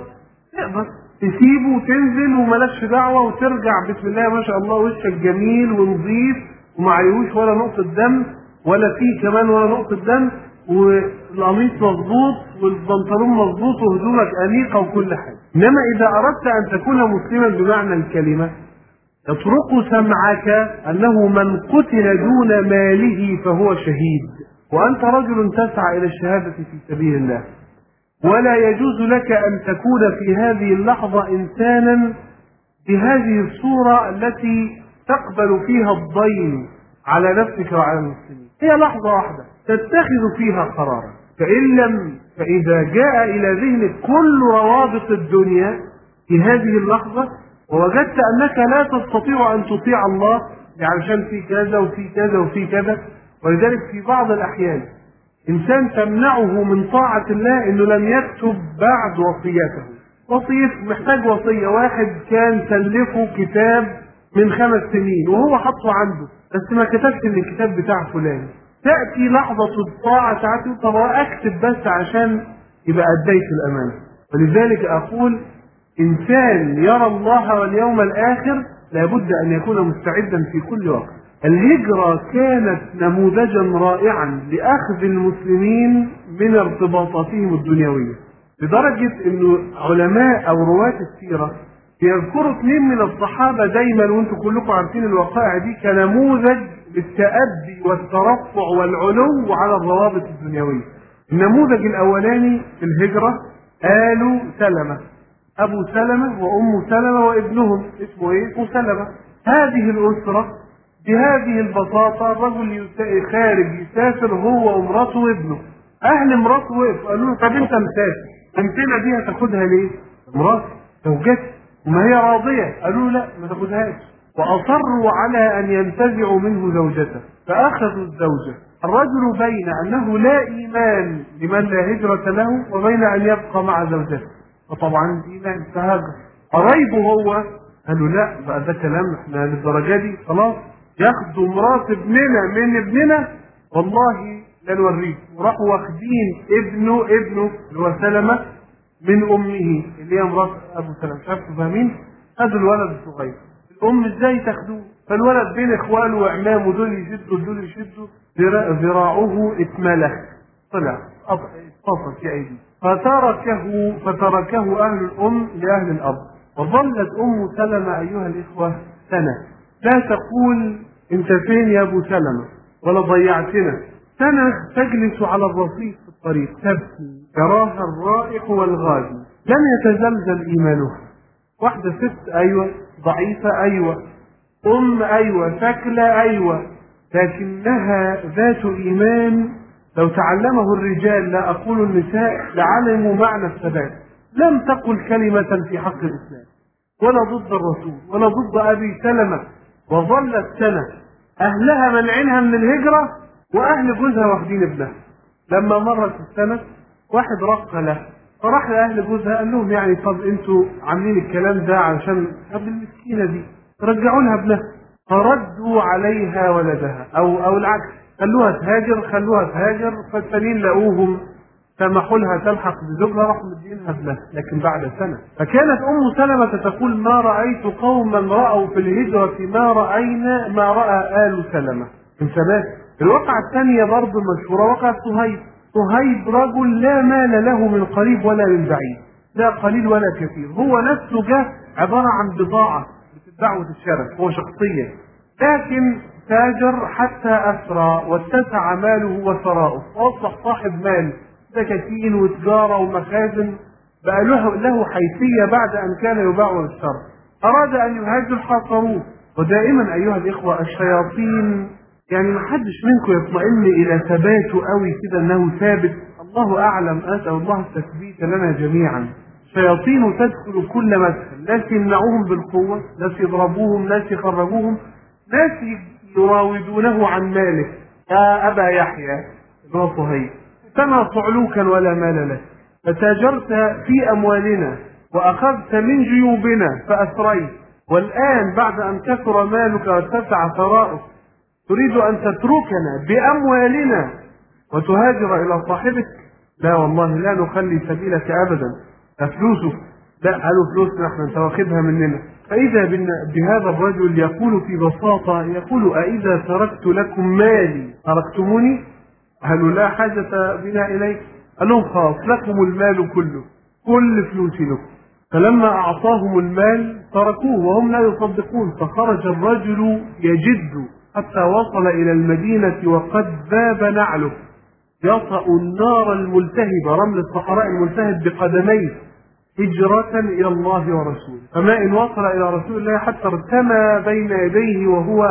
[SPEAKER 1] تسيبه وتنزل وملكش دعوة وترجع بسم الله ما شاء الله وشك جميل ونظيف ومعيوش ولا نقطة دم ولا فيه كمان ولا نقطة دم، والقميص مظبوط والبنطلون مظبوط وهدومك أنيقة وكل حاجة. إنما إذا أردت أن تكون مسلما بمعنى الكلمة يطرق سمعك أنه من قتل دون ماله فهو شهيد، وأنت رجل تسعى إلى الشهادة في سبيل الله، ولا يجوز لك أن تكون في هذه اللحظة إنسانا بهذه الصورة التي تقبل فيها الضيم على نفسك وعلى المسلمين. هي لحظة واحدة تتخذ فيها قرارا، فإذا جاء إلى ذهنك كل روابط الدنيا في هذه اللحظة ووجدت أنك لا تستطيع أن تطيع الله علشان في كذا وفي كذا وفي كذا، ولذلك في بعض الأحيان إنسان تمنعه من طاعة الله إنه لم يكتب بعد وصيته. محتاج وصية، واحد كان سلفه كتاب من 5 سنين وهو حطه عنده بس ما كتبش ان الكتاب بتاع فلان، تأتي لحظة الطاعة ساعته طب اكتب بس عشان يبقى اديت الامانة. ولذلك اقول انسان يرى الله واليوم الاخر لابد ان يكون مستعدا في كل وقت. الهجرة كانت نموذجا رائعا لأخذ المسلمين من ارتباطاتهم الدنيوية، لدرجة انه علماء او رواة السيرة يذكروا 2 من الصحابة دايما، وانتم كلكم عارفين الوقائع دي كنموذج للتأدي والترفع والعلو على الروابط الدنيوية. النموذج الاولاني في الهجرة آل سلمة، ابو سلمة وام سلمة وابنهم اسمه ايه؟ ابو سلمة. هذه الاسرة بهذه البساطة الرجل خارج يسافر هو ومراته وابنه، اهل مراته وقفوا قالوا له طب انت مسافر امتنا دي هتاخدها ليه؟ مراته زوجتي وما هي راضية، قالوا لا ما تاخدهاش، واصروا على ان ينتزعوا منه زوجته فاخذوا الزوجة. الرجل بين انه لا ايمان لمن لا هجرة له وبين ان يبقى مع زوجته، فطبعا الايمان فهاجر. قرايبه هو قالوا لا بقى ده كلام احنا للدرجة دي خلاص ياخدوا مرات ابننا من ابننا والله لا نوريه، وراحوا واخدين ابنه اللي هو سلمة من امه اللي هي مرات ابو سلمة. مش عارفوا فاهمين؟ خدوا الولد الصغير، الام ازاي تاخدوه؟ فالولد بين اخوانه واعمامه دول يشدوا ذراعه اتملخ طلع اتصل في ايديه فتركه اهل الام لاهل الاب. وظلت ام سلمة ايها الاخوة سنة لا تقول انت فين يا ابو سلمة ولا ضيعتنا، سنة تجلس على الرصيف في الطريق تبكي يراها الرائح والغادي، لم يتزلزل ايمانها. واحدة ست ايوه، ضعيفة ايوه، ام ايوه، شكلة ايوه، لكنها ذات ايمان لو تعلمه الرجال لا اقول النساء لعلموا معنى الثبات. لم تقل كلمة في حق الاسلام ولا ضد الرسول ولا ضد ابي سلمة، وظلت سنة اهلها منعينها من الهجرة واهل جوزها واخدين ابنها. لما مرت السنة واحد رق له فراح لاهل جوزها قال لهم يعني طب انتوا عاملين الكلام ده علشان ابن المسكينة دي رجعوا لها ابنها، فردوا عليها ولدها او العكس خلوها تهاجر، فالتانيين لقوهم سمحوا لها تلحق بزوجها راحوا مدينها ابنها، لكن بعد سنة. فكانت ام سلمة تقول ما رأيت قوما رأوا في الهجرة ما رأى آل سلمة من ثبات. الواقعة الثانية برضه المشهورة واقعة صهيب رجل لا مال له من قريب ولا من بعيد، لا قليل ولا كثير، هو نفسه جه عبارة عن بضاعة بتتباع وتتشرى، هو شخصيا لكن تاجر حتى أسرى واتسع ماله وثراؤه وأصبح صاحب مال سكاكين وتجارة ومخازن، بقى له حيثية بعد أن كان يباع ويشترى. أراد أن يهاجر حاصروه. ودائما أيها الإخوة الشياطين يعني ما حدش منكم يطمئن إلى ثباته قوي كده أنه ثابت، الله أعلم، أسأل الله التثبيت لنا جميعا. الشياطين تدخل كل مدخل، ناس يمنعوهم بالقوة، ناس يضربوهم، ناس يخرجوهم، ناس يراودونه عن ماله. يا أبا يحيى ابن صهيب سمع صعلوكا ولا مال له، فتاجرت في أموالنا وأخذت من جيوبنا فأسريت، والآن بعد أن كثر مالك واتسع ثراؤك تريد أن تتركنا بأموالنا وتهاجر إلى صاحبك؟ لا والله لا نخلي سبيلك أبدا، فلوسك لا، قالوا فلوسنا احنا انت واخدها مننا. فإذا بهذا الرجل يقول في بساطة يقول أإذا تركت لكم مالي تركتموني؟ قالوا لا حاجة بنا إليك. قال لهم خلاص لكم المال كله، كل فلوسي لكم، فلما أعطاهم المال تركوه وهم لا يصدقون، فخرج الرجل يجد حتى وصل إلى المدينة وقد ذاب نعله، يطأ النار الملتهبة، رمل الصحراء الملتهب بقدميه هجرة إلى الله ورسوله. فما إن وصل إلى رسول الله حتى ارتمى بين يديه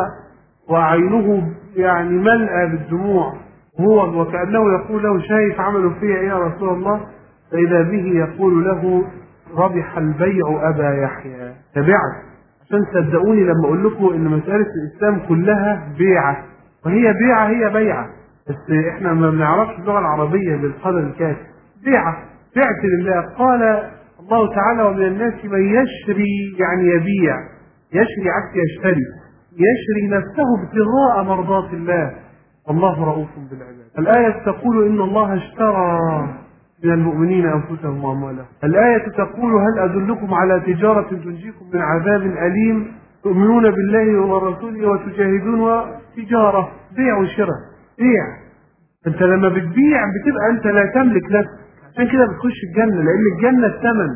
[SPEAKER 1] وعينه يعني ملأى بالدموع، هو وكأنه يقول له شايف عملوا فيا إيه يا رسول الله؟ فإذا به يقول له ربح البيع أبا يحيى، تبعت. عشان صدقوني لما أقول لكم إن مسألة الإسلام كلها بيعة، وهي بيعة هي بيعة، بس إحنا ما بنعرفش اللغة العربية بالقدر الكافي. بيعة، بعت لله. قال الله تعالى ومن الناس من يشري، يعني يبيع، يشري عكس يشتري، يشري نفسه ابتغاء مرضات الله والله رؤوف بالعباد. الآية تقول إن الله اشترى من المؤمنين أنفسهم وأموالهم. الآية تقول هل أدلكم على تجارة تنجيكم من عذاب أليم تؤمنون بالله ورسوله وتجاهدون، وتجارة بيع وشراء. بيع، أنت لما بتبيع بتبقى أنت لا تملك نفسك، عشان كده بتخش الجنة، لأن الجنة الثمن،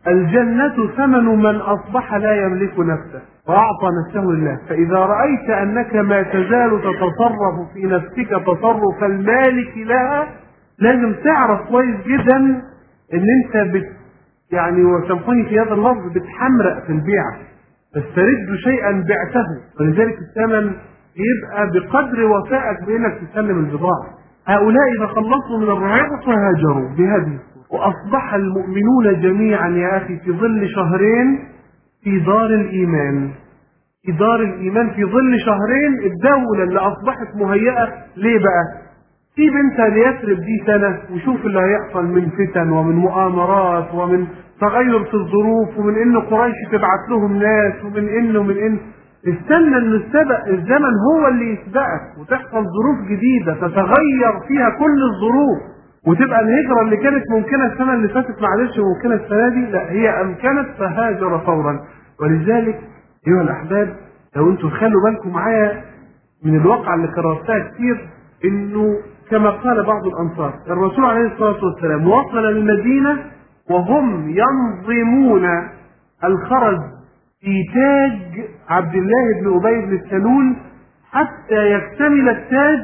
[SPEAKER 1] الجنة ثمن من أصبح لا يملك نفسه وأعطى نفسه لله. فإذا رأيت أنك ما تزال تتصرف في نفسك تصرف المالك لها، لازم تعرف كويس جدا ان انت يعني وسامحوني في هذا اللفظ بتحمرق في البيع، تسترد شيئا بعته، ولذلك الثمن يبقى بقدر وفائك بانك تسلم البضاعه. هؤلاء اذا خلصوا من الرعايه وهاجروا بهذه، واصبح المؤمنون جميعا يا اخي في ظل شهرين في دار الايمان، في دار الايمان في ظل شهرين. الدوله اللي اصبحت مهيئه ليه بقى؟ سيب انت ليثرب دي سنة وشوف اللي هيحصل من فتن ومن مؤامرات ومن تغير في الظروف، ومن ان قريش تبعت لهم ناس، ومن ان استنى ان الزمن هو اللي يسبقك، وتحصل ظروف جديدة تتغير فيها كل الظروف، وتبقى الهجرة اللي كانت ممكنة السنة اللي فاتت معلش ممكنة السنة دي، لا هي امكنت فهاجر فورا. ولذلك ايها الاحباب لو انتم خلوا بالكم معايا من الواقع اللي كررتها كتير، انه كما قال بعض الانصار الرسول عليه الصلاه والسلام وصل المدينه وهم ينظمون الخرز في تاج عبد الله بن ابي بن سلول حتى يكتمل التاج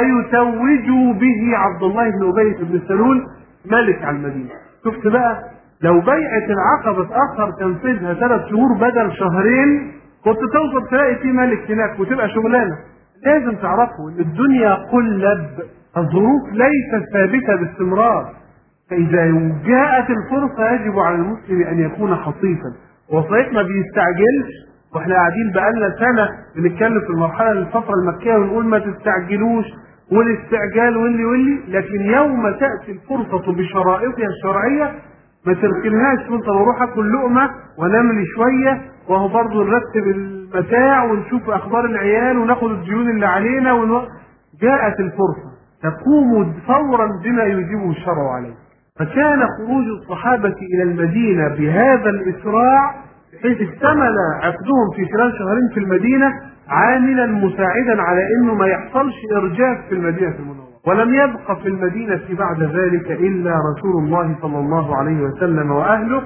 [SPEAKER 1] فيتوجوا به عبد الله بن ابي بن سلول ملك على المدينه. شفت بقى، لو بيعه العقبه اتاخر تنفيذها 3 شهور بدل شهرين كنت توصل تلاقي في ملك هناك وتبقى شغلانه. لازم تعرفوا ان الدنيا قلب، الظروف ليست ثابته باستمرار، فاذا جاءت الفرصه يجب على المسلم ان يكون حصيفا. وصحيح ما بيستعجلش، واحنا قاعدين بقالنا سنه بنتكلم في المرحله الفتره المكيه ونقول ما تستعجلوش والاستعجال واللي، لكن يوم تاتي الفرصه بشرائطها الشرعيه ما تركنهاش وانت بروح اكل لقمه وانام لي شويه وهو برضه نرتب المتاع ونشوف اخبار العيال وناخد الديون اللي علينا جاءت الفرصه تقوم فورا بما يجيبه الشرع عليه. فكان خروج الصحابه الى المدينه بهذا الاسراع بحيث اكتمل عقدهم في خلال شهرين في المدينه عاملا مساعدا على انه ما يحصلش ارجاف في المدينه المنوره. ولم يبق في المدينه بعد ذلك الا رسول الله صلى الله عليه وسلم واهله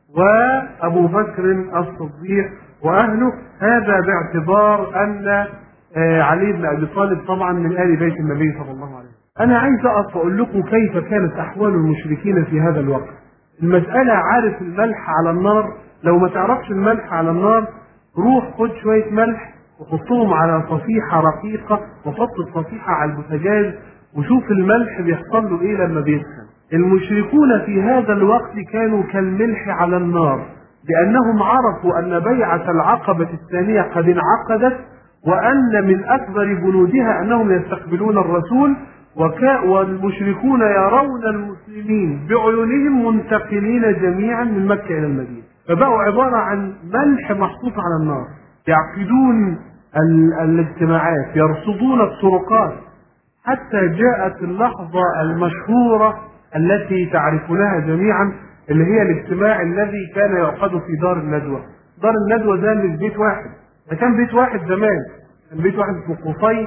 [SPEAKER 1] وابو بكر الصديق واهله، هذا باعتبار ان علي بن ابي طالب طبعا من ال بيت النبي صلى الله عليه وسلم. انا عايز اقف واقول لكم كيف كانت احوال المشركين في هذا الوقت. المساله عارف الملح على النار، لو ما تعرفش الملح على النار روح خد شويه ملح وحطهم على صفيحه رقيقه وحط الصفيحه على البوتاجاز وشوف الملح بيحصل له ايه لما بيسخن. المشركون في هذا الوقت كانوا كالملح على النار، لأنهم عرفوا أن بيعة العقبة الثانية قد انعقدت، وأن من أكبر بنودها أنهم يستقبلون الرسول، والمشركون يرون المسلمين بعيونهم منتقلين جميعا من مكة إلى المدينة، فبقوا عبارة عن ملح محطوط على النار، يعقدون الاجتماعات، يرصدون الطرقات، حتى جاءت اللحظة المشهورة التي تعرفونها جميعا اللي هي الاجتماع الذي كان يعقد في دار الندوة. دار الندوة ده مش بيت واحد، ده كان بيت واحد زمان، كان بيت واحد اسمه قصي،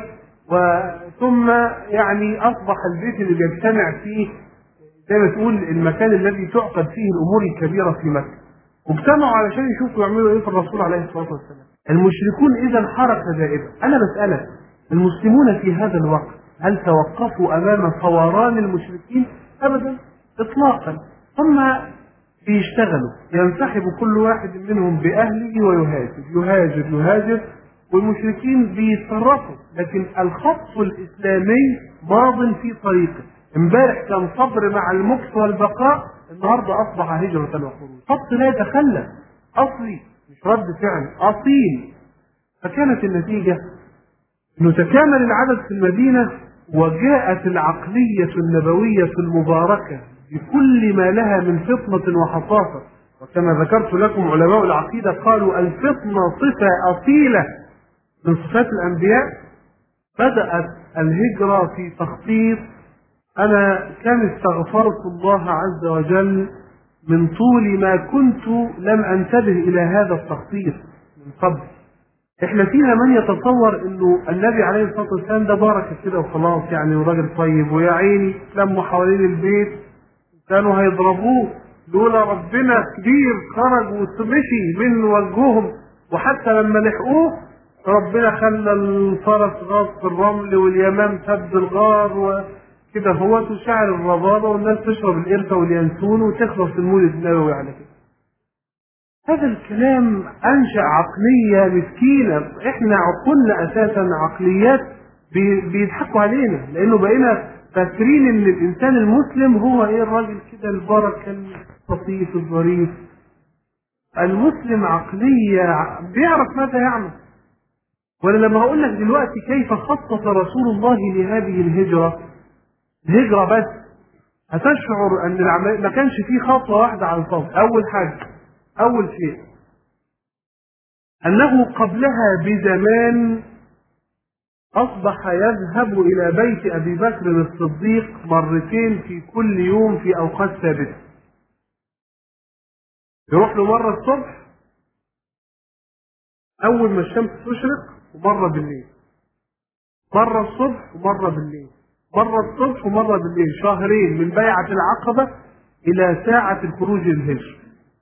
[SPEAKER 1] وثم يعني أصبح البيت اللي بيجتمع فيه زي ما تقول المكان الذي تعقد فيه الأمور الكبيرة في مكة. واجتمعوا علشان يشوفوا يعملوا ايه في الرسول عليه الصلاه والسلام. المشركون اذا حركه دائبه. انا بسالك، المسلمون في هذا الوقت هل توقفوا امام فوران المشركين؟ ابدا اطلاقا. هم بيشتغلوا، ينسحب كل واحد منهم باهله ويهاجر، والمشركين بيتصرفوا، لكن الخط الاسلامي ماض في طريقه. امبارح كان صبر مع المكث والبقاء، النهارده اصبح هجره وخروج. خط لا يتخلف، اصلي مش رد فعل، اصيل. فكانت النتيجه انه تكامل العدد في المدينه، وجاءت العقليه النبويه المباركه بكل ما لها من فطنه وحصافه. وكما ذكرت لكم علماء العقيده قالوا الفطنه صفه اصيله من صفات الانبياء. بدات الهجره في تخطيط. أنا كم استغفرت الله عز وجل من طول ما كنت لم أنتبه إلى هذا التخطيط من قبل. إحنا فينا من يتصور إنه النبي عليه الصلاة والسلام ده بركة كده وخلاص، يعني وراجل طيب، ويا عيني لموا حوالين البيت كانوا هيضربوه لولا ربنا كبير خرج ومشي من وجههم، وحتى لما لحقوه ربنا خلى الفرس غاص في الرمل واليمام سد الغار كده، هو تشعر الربابه والناس تشرب القرفه واليانسون وتخلص المولد النبوي على كده. هذا الكلام انشا عقليه مسكينه. احنا عقولنا اساسا عقليات بيضحكوا علينا، لانه بقينا فاكرين ان الانسان المسلم هو ايه، الراجل كده البركه اللطيف الظريف. المسلم عقليه بيعرف ماذا يعمل. وانا لما هقول لك دلوقتي كيف خطط رسول الله لهذه الهجره بس هتشعر ان ما كانش فيه خطوه واحده على الفاضي. اول شيء انه قبلها بزمان اصبح يذهب الى بيت ابي بكر الصديق مرتين في كل يوم في اوقات ثابته. يروح له مره الصبح اول ما الشمس تشرق، ومره بالليل. مره الصبح ومره بالليل، مرة الصبح ومرة بالليل، شهرين من بيعة العقبة إلى ساعة الخروج للهجرة.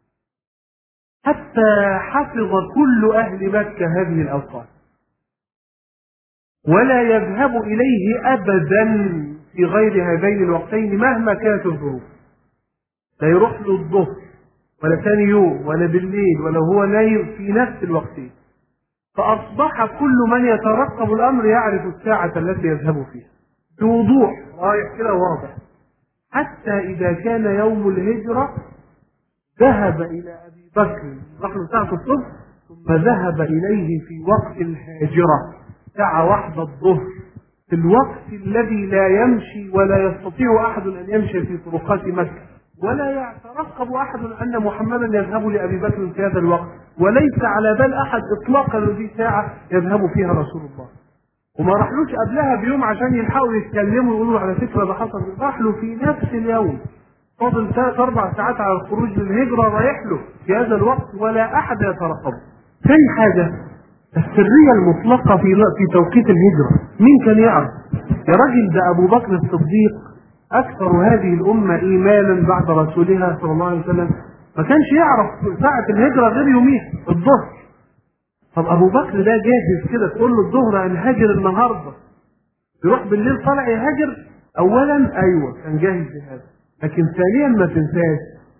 [SPEAKER 1] حتى حفظ كل أهل مكة هذه الأوقات، ولا يذهب إليه أبدا في غير هذين الوقتين مهما كانت الظروف. لا يروح له الظهر ولا ثاني يوم ولا بالليل ولا هو نايم، في نفس الوقتين. فأصبح كل من يترقب الأمر يعرف الساعة التي يذهب فيها بوضوح، رايح كده واضح. حتى إذا كان يوم الهجرة ذهب إلى أبي بكر نحن ساعة الصبح، ثم ذهب إليه في وقت الهاجرة ساعة 1 الظهر، في الوقت الذي لا يمشي ولا يستطيع أحد أن يمشي في طرقات مكة، ولا يترقب أحد أن محمدا يذهب لأبي بكر في هذا الوقت، وليس على بال أحد إطلاقا هذه ساعة يذهب فيها رسول الله. وما راحلوش قبلها بيوم عشان يلحقوا يتكلموا ويقولوا على فكره ده حصل، راح له في نفس اليوم. فاضل 3-4 ساعات على الخروج للهجره، رايح له في هذا الوقت ولا احد يترقبه. ثاني حاجه السريه المطلقه في توقيت الهجره. مين كان يعرف؟ يا راجل ده ابو بكر الصديق اكثر هذه الامه ايمانا بعد رسولها صلى الله عليه وسلم، ما كانش يعرف ساعه الهجره غير يوميها الظهر. طب ابو بكر ده جاهز كده، تقول له الظهر هنهاجر النهارده، يروح بالليل طالع يهاجر؟ اولا ايوه كان جاهز لهذا، لكن ثانيا ما تنساش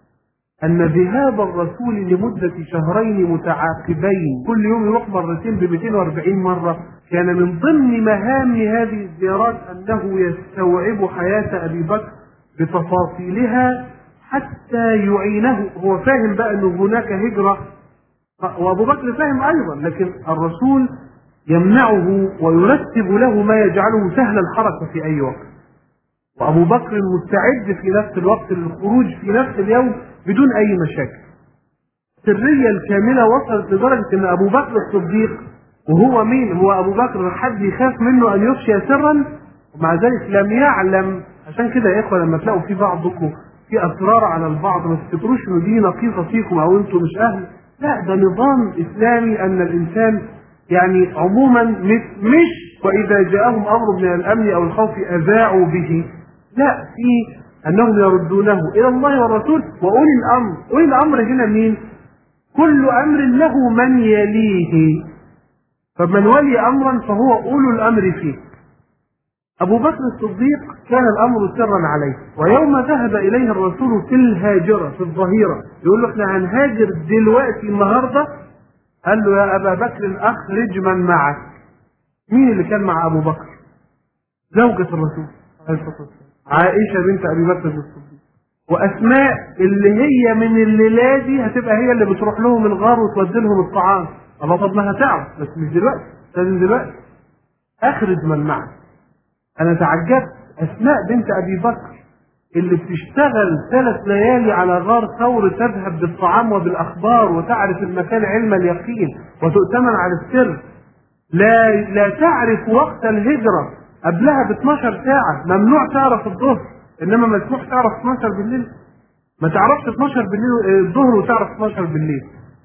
[SPEAKER 1] ان ذهاب الرسول لمده شهرين متعاقبين كل يوم يروح مرتين ب 240 مره، كان من ضمن مهام هذه الزيارات انه يستوعب حياه ابي بكر بتفاصيلها حتى يعينه. هو فاهم بقى انه هناك هجره، وابو بكر فاهم ايضا، لكن الرسول يمنعه ويرتب له ما يجعله سهل الحركه في اي وقت. وابو بكر مستعد في نفس الوقت للخروج في نفس اليوم بدون اي مشاكل. السريه الكامله وصلت لدرجه ان ابو بكر الصديق، وهو مين؟ هو ابو بكر حد يخاف منه ان يفشي سرا؟ ومع ذلك لم يعلم. عشان كده يا اخوه لما تلاقوا في بعضكم في اسرار على البعض ما تفتكروش انه دي نقيصه فيكم او انتم مش اهل، لا، ده نظام اسلامي ان الانسان يعني عموما مش واذا جاءهم امر من الامن او الخوف اذاعوا به، لا، في انهم يردونه الى الله والرسول واولي الامر. اولي الامر هنا مين؟ كل أمر له من يليه، فمن ولي أمرا فهو أولو الأمر فيه. أبو بكر الصديق كان الأمر سرا عليه، ويوم ذهب إليه الرسول في الهاجرة في الظهيرة يقول له احنا هنهاجر دلوقتي النهاردة، قال له يا أبا بكر أخرج من معك. مين اللي كان مع أبو بكر؟ زوجة الرسول عليه الصلاة والسلام، عائشة بنت أبي بكر الصديق، وأسماء اللي هي من الليلة دي هتبقى هي اللي بتروح لهم الغار وتودي لهم الطعام. الله، طب ما هتعرف بس مش دلوقتي، لازم دلوقتي. أخرج من معك. أنا تعجبت، أسماء بنت أبي بكر اللي بتشتغل 3 ليالي على غار ثور تذهب بالطعام وبالأخبار وتعرف المكان علم اليقين وتؤتمن على السر، لا تعرف وقت الهجرة قبلها ب 12 ساعة. ممنوع تعرف الظهر، إنما مسموح تعرف 12 بالليل. ما تعرفش 12 بالليل الظهر وتعرف 12 بالليل.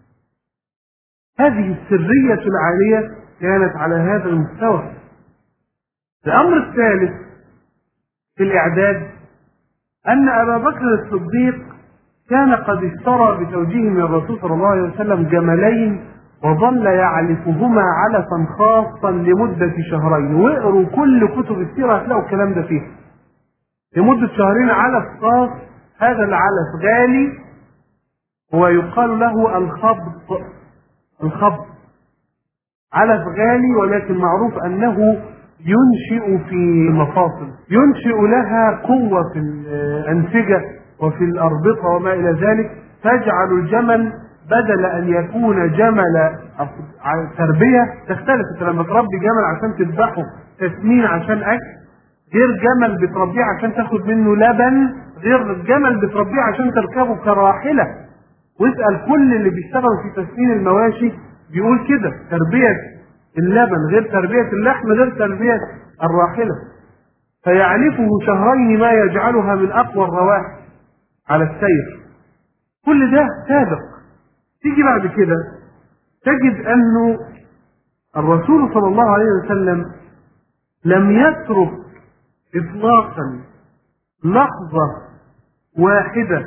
[SPEAKER 1] هذه السرية العالية كانت على هذا المستوى. الأمر الثالث في الإعداد أن أبا بكر الصديق كان قد اشترى بتوجيه من الرسول صلى الله عليه وسلم جملين، وظل يعلفهما علفا خاصا لمدة 2 شهرين. واقروا كل كتب السيرة هتلاقوا الكلام ده فيه. لمدة 2 شهرين علف خاص. هذا العلف غالي، هو يقال له الخبط. علف غالي، ولكن معروف أنه ينشئ في مفاصل، ينشئ لها قوة في الأنسجة وفي الأربطة وما إلى ذلك، تجعل الجمل بدل أن يكون جمل تربية. تختلف، انت لما تربي جمل عشان تذبحه تسمين عشان أكل، غير جمل بتربيه عشان تاخد منه لبن، غير جمل بتربيه عشان تركبه كراحلة. واسأل كل اللي بيشتغلوا في تسمين المواشي بيقول كده، تربية اللبن غير تربية اللحم غير تربية الراحلة. فيعلفه 2 شهرين ما يجعلها من أقوى الرواحل على السير. كل ده سابق. تيجي بعد كده تجد أنه الرسول صلى الله عليه وسلم لم يترك إطلاقا لحظة واحدة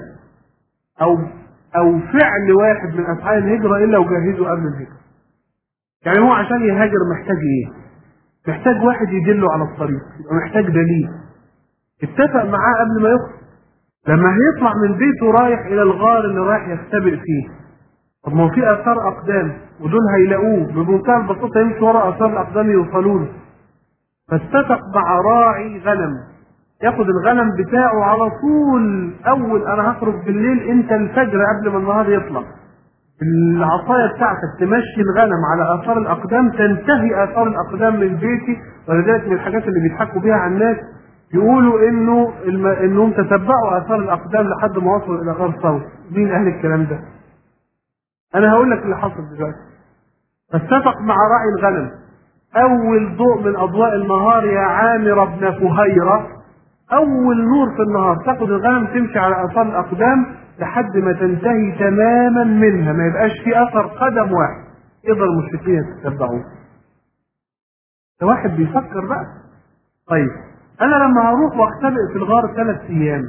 [SPEAKER 1] أو فعل واحد من أفعال الهجرة إلا وجهزه قبل الهجرة. يعني هو عشان يهاجر محتاج ايه؟ محتاج واحد يدله على الطريق، يبقى محتاج دليل. اتفق معاه قبل ما يخرج. لما هيطلع من بيته رايح الى الغار اللي رايح يختبئ فيه، طب ما هو في اثار اقدام ودول هيلاقوه بمنتهى البساطه، يمشي ورا اثار الاقدام يوصلوا له. فاتفق مع راعي غنم ياخد الغنم بتاعه على طول. اول انا هخرج بالليل، انت الفجر قبل ما النهار يطلع العصايه بتاعتك تمشي الغنم على اثار الاقدام، تنتهي اثار الاقدام من بيتي. ولذلك من الحاجات اللي بيضحكوا بيها على الناس يقولوا انهم تتبعوا اثار الاقدام لحد ما وصلوا الى غار ثور. مين قال الكلام ده؟ انا هقول لك اللي حصل دلوقتي. فاتفق مع راعي الغنم، اول ضوء من اضواء النهار يا عامر بن فهيرة، اول نور في النهار تاخد الغنم تمشي على اثار الاقدام لحد ما تنتهي تماما منها، ما يبقاش في اثر قدم واحد يقدر المشركين يتتبعوه. ده واحد بيفكر بقى. طيب انا لما هروح واختبئ في الغار 3 ايام،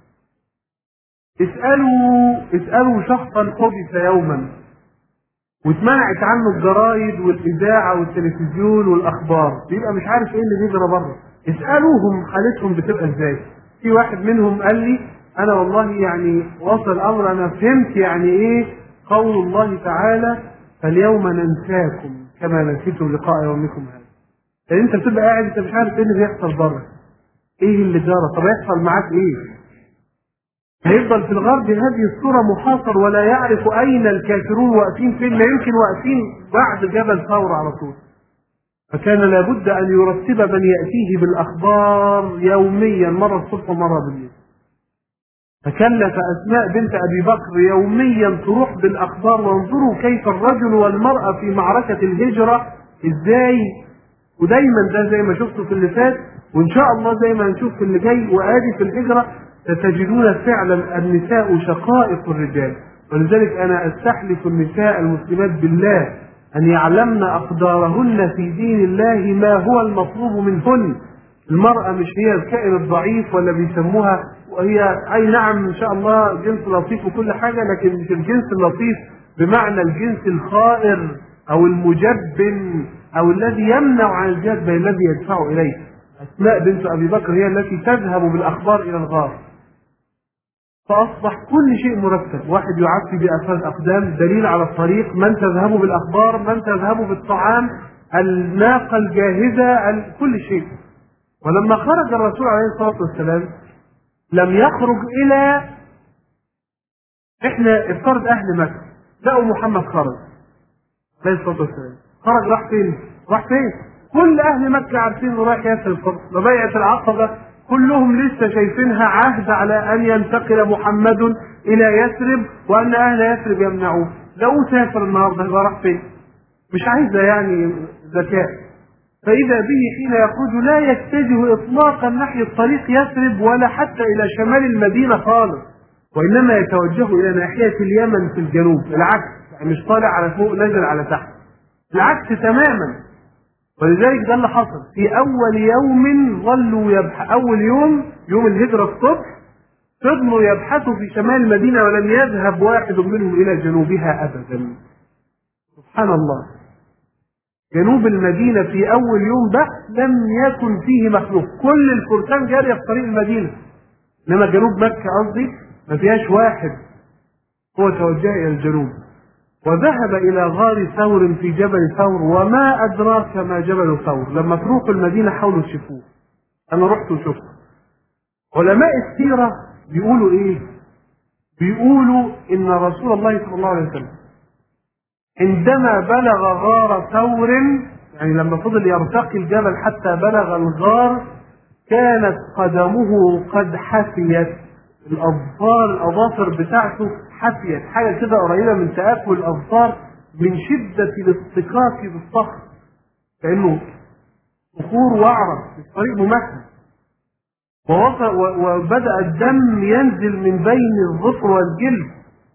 [SPEAKER 1] اسألوا شخصا حبس يوما واتمنعت عنه الجرايد والاذاعه والتلفزيون والاخبار، بيبقى مش عارف ايه اللي بيجرى بره. اسالوهم حالتهم بتبقى ازاي. في واحد منهم قال لي انا والله يعني وصل الامر انا فهمت يعني ايه قول الله تعالى فاليوم ننساكم كما نسيتم لقاء يومكم هذا. يعني انت بتبقى قاعد انت مش عارف ايه اللي بيحصل بره، ايه اللي جرى، طب يحصل معاك ايه؟ هيفضل في الغار بهذه الصورة محاصر ولا يعرف أين الكافرون واقفين فين، لا يمكن واقفين بعد جبل ثور على طول. فكان لابد أن يرتب من يأتيه بالأخبار يوميا، مرة الصبح ومرة بالليل. فكلف أسماء بنت أبي بكر يوميا تروح بالأخبار. وانظروا كيف الرجل والمرأة في معركة الهجرة إزاي. ودايما ده زي ما شفتوا في اللي فات، وإن شاء الله زي ما هنشوف في اللي جاي وآدي في الهجرة، ستجدون فعلا النساء شقائق الرجال. ولذلك أنا أستحلف النساء المسلمات بالله أن يعلمن أقدارهن في دين الله ما هو المطلوب منهن. المرأة مش هي الكائن الضعيف ولا بيسموها، وهي أي نعم إن شاء الله جنس لطيف وكل حاجة، لكن مش الجنس اللطيف بمعنى الجنس الخائر أو المجبن أو الذي يمنع عن الجهاد، بل الذي يدفع إليه. أسماء بنت أبي بكر هي التي تذهب بالأخبار إلى الغار، فأصبح كل شيء مرتب، واحد يعفي بأفراد أقدام دليل على الطريق، من تذهب بالأخبار، من تذهب بالطعام، الناقة الجاهزة، كل شيء. ولما خرج الرسول عليه الصلاة والسلام لم يخرج إلى، احنا افترض أهل مكة لقوا محمد خرج عليه الصلاة والسلام، خرج راح فين؟ راح فين؟ كل أهل مكة عارفين إنه رايح ياسر وبيعة العقبة كلهم لسه شايفينها عهد على أن ينتقل محمد إلى يثرب وأن أهل يثرب يمنعوه. لو سافر النهارده يبقى راح فين؟ مش عايزة يعني ذكاء. فإذا به حين يخرج لا يتجه إطلاقا ناحية طريق يثرب ولا حتى إلى شمال المدينة خالص، وإنما يتوجه إلى ناحية اليمن في الجنوب، العكس، يعني مش طالع على فوق نزل على تحت، العكس تماما. ولذلك ده اللي حصل في أول يوم ظلوا أول يوم الهجرة الصبح فضلوا يبحثوا في شمال المدينة ولم يذهب واحد منهم إلى جنوبها أبدا. سبحان الله، جنوب المدينة في أول يوم بحث لم يكن فيه مخلوق، كل الفرسان جارية في طريق المدينة، إنما جنوب مكة قصدي ما فيهاش واحد، هو توجه إلى الجنوب. وذهب إلى غار ثور في جبل ثور، وما أدراك ما جبل ثور، لما تروحوا المدينة حاولوا تشوفوه، أنا رحت وشفته. علماء السيرة بيقولوا إيه؟ بيقولوا إن رسول الله صلى الله عليه وسلم عندما بلغ غار ثور، يعني لما فضل يرتقي الجبل حتى بلغ الغار، كانت قدمه قد حفيت، الأظافر بتاعته حفيت، حاجة كده قريبة من تآكل الأظفار من شدة الاصطكاك بالصخر، كأنه صخور وعرة، الطريق ممهد، وبدأ الدم ينزل من بين الظفر والجلد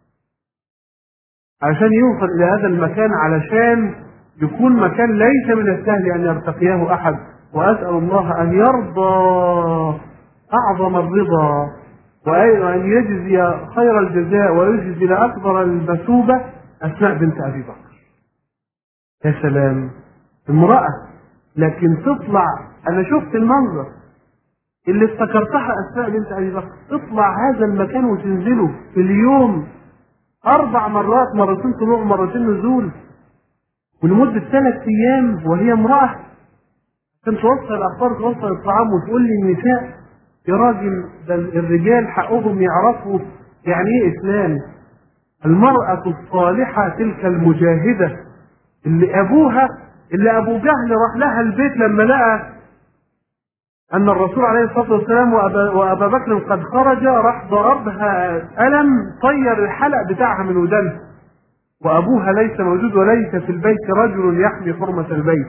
[SPEAKER 1] عشان يوصل إلى هذا المكان، علشان يكون مكان ليس من السهل أن يرتقيه أحد. وأسأل الله أن يرضى أعظم الرضا وأن يجزي خير الجزاء ويجزي أكبر المثوبة أسماء بنت أبي بكر. يا سلام، امرأة لكن تطلع، أنا شفت المنظر اللي افتكرتها أسماء بنت أبي بكر، تطلع هذا المكان وتنزله في اليوم 4 مرات، مرتين طلوع مرتين نزول، ولمدة 3 أيام وهي امرأة. عشان توصل الأخبار، توصل الطعام، وتقول لي النساء يا راجل ده الرجال حقهم يعرفوا يعني ايه إسلام. المرأة الصالحة تلك المجاهدة اللي أبو جهل راح لها البيت لما لقى أن الرسول عليه الصلاة والسلام وأبا بكر قد خرج، راح ضربها ألم طير الحلق بتاعها من ودنها، وأبوها ليس موجود وليس في البيت رجل يحمي حرمة البيت.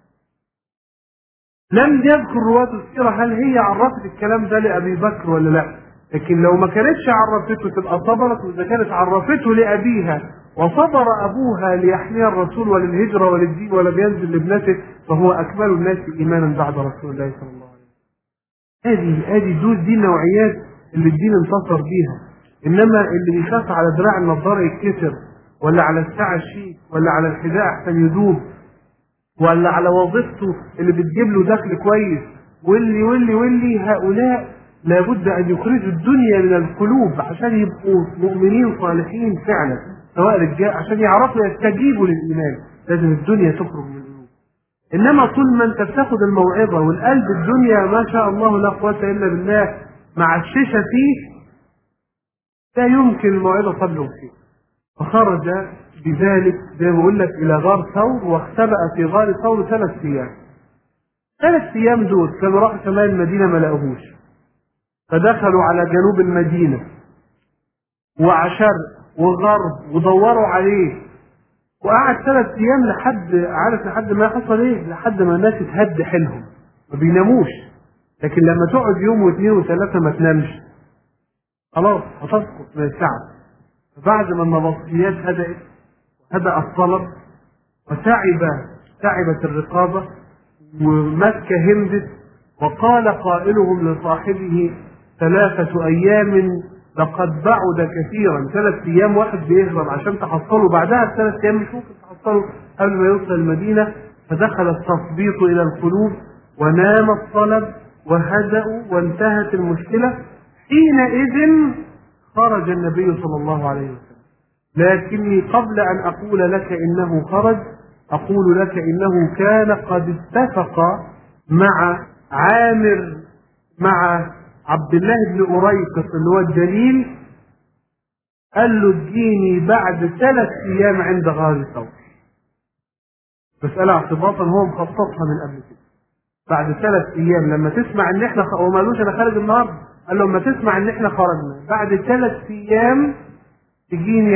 [SPEAKER 1] لم يذكر رواة السيرة هل هي عرفت الكلام ده لأبي بكر ولا لا، لكن لو ما كانتش عرفته تبقى صبرت، وإذا كانت عرفته لأبيها وصبر أبوها ليحمي الرسول وللهجرة وللدين ولم ينزل لابنته، فهو أكمل الناس إيمانا بعد رسول الله صلى الله عليه وسلم. هذه دي النوعيات اللي الدين انتصر بيها. إنما اللي بيخاف على دراع النظارة يتكسر، ولا على الساعة الشيك، ولا على الحذاء أحسن يدوب، ولا على وظيفته اللي بتجيب له دخل كويس، واللي هؤلاء لابد أن يخرجوا الدنيا من القلوب عشان يبقوا مؤمنين صالحين فعلا، سواء رجال عشان يعرفوا يستجيبوا للإيمان، لازم الدنيا تخرج من القلوب. إنما طول ما أنت بتاخد الموعظة والقلب الدنيا ما شاء الله لا قوة إلا بالله مع الشيشة فيه، لا يمكن الموعظة تبلغ فيه. فخرج بذلك زي ما بقول لك إلى غار ثور، واختبأ في غار ثور 3 أيام. 3 أيام دول كانوا راحوا شمال المدينة ما لقوهوش، فدخلوا على جنوب المدينة وعلى شرق وغرب ودوروا عليه، وقعد 3 أيام لحد ما حصل ايه، لحد ما الناس تهد حيلهم، ما بيناموش. لكن لما تقعد يوم واثنين وثلاثة ما تنامش خلاص هتسقط من التعب. بعد ما النبطيات هدأ الطلب تعبت الرقابة، ومكة همدت، وقال قائلهم لصاحبه 3 أيام لقد بعد كثيرا. 3 أيام واحد بيهرب عشان تحصله، بعدها ب3 أيام مش ممكن تحصله قبل ما يوصل المدينة. فدخل التثبيط إلى القلوب ونام الطلب وهدأوا وانتهت المشكلة. حينئذ خرج النبي صلى الله عليه وسلم. لكني قبل أن أقول لك إنه خرج أقول لك إنه كان قد اتفق مع عامر، مع عبد الله بن أريقط اللي هو الجليل، قال له اديني بعد 3 أيام عند غار ثور. مسألة اعتباطا هو مخططها من قبل كده. بعد 3 أيام لما تسمع ان احنا وما قالوش انا خارج النهارده، قال له لما تسمع ان احنا خرجنا بعد 3 أيام تجيني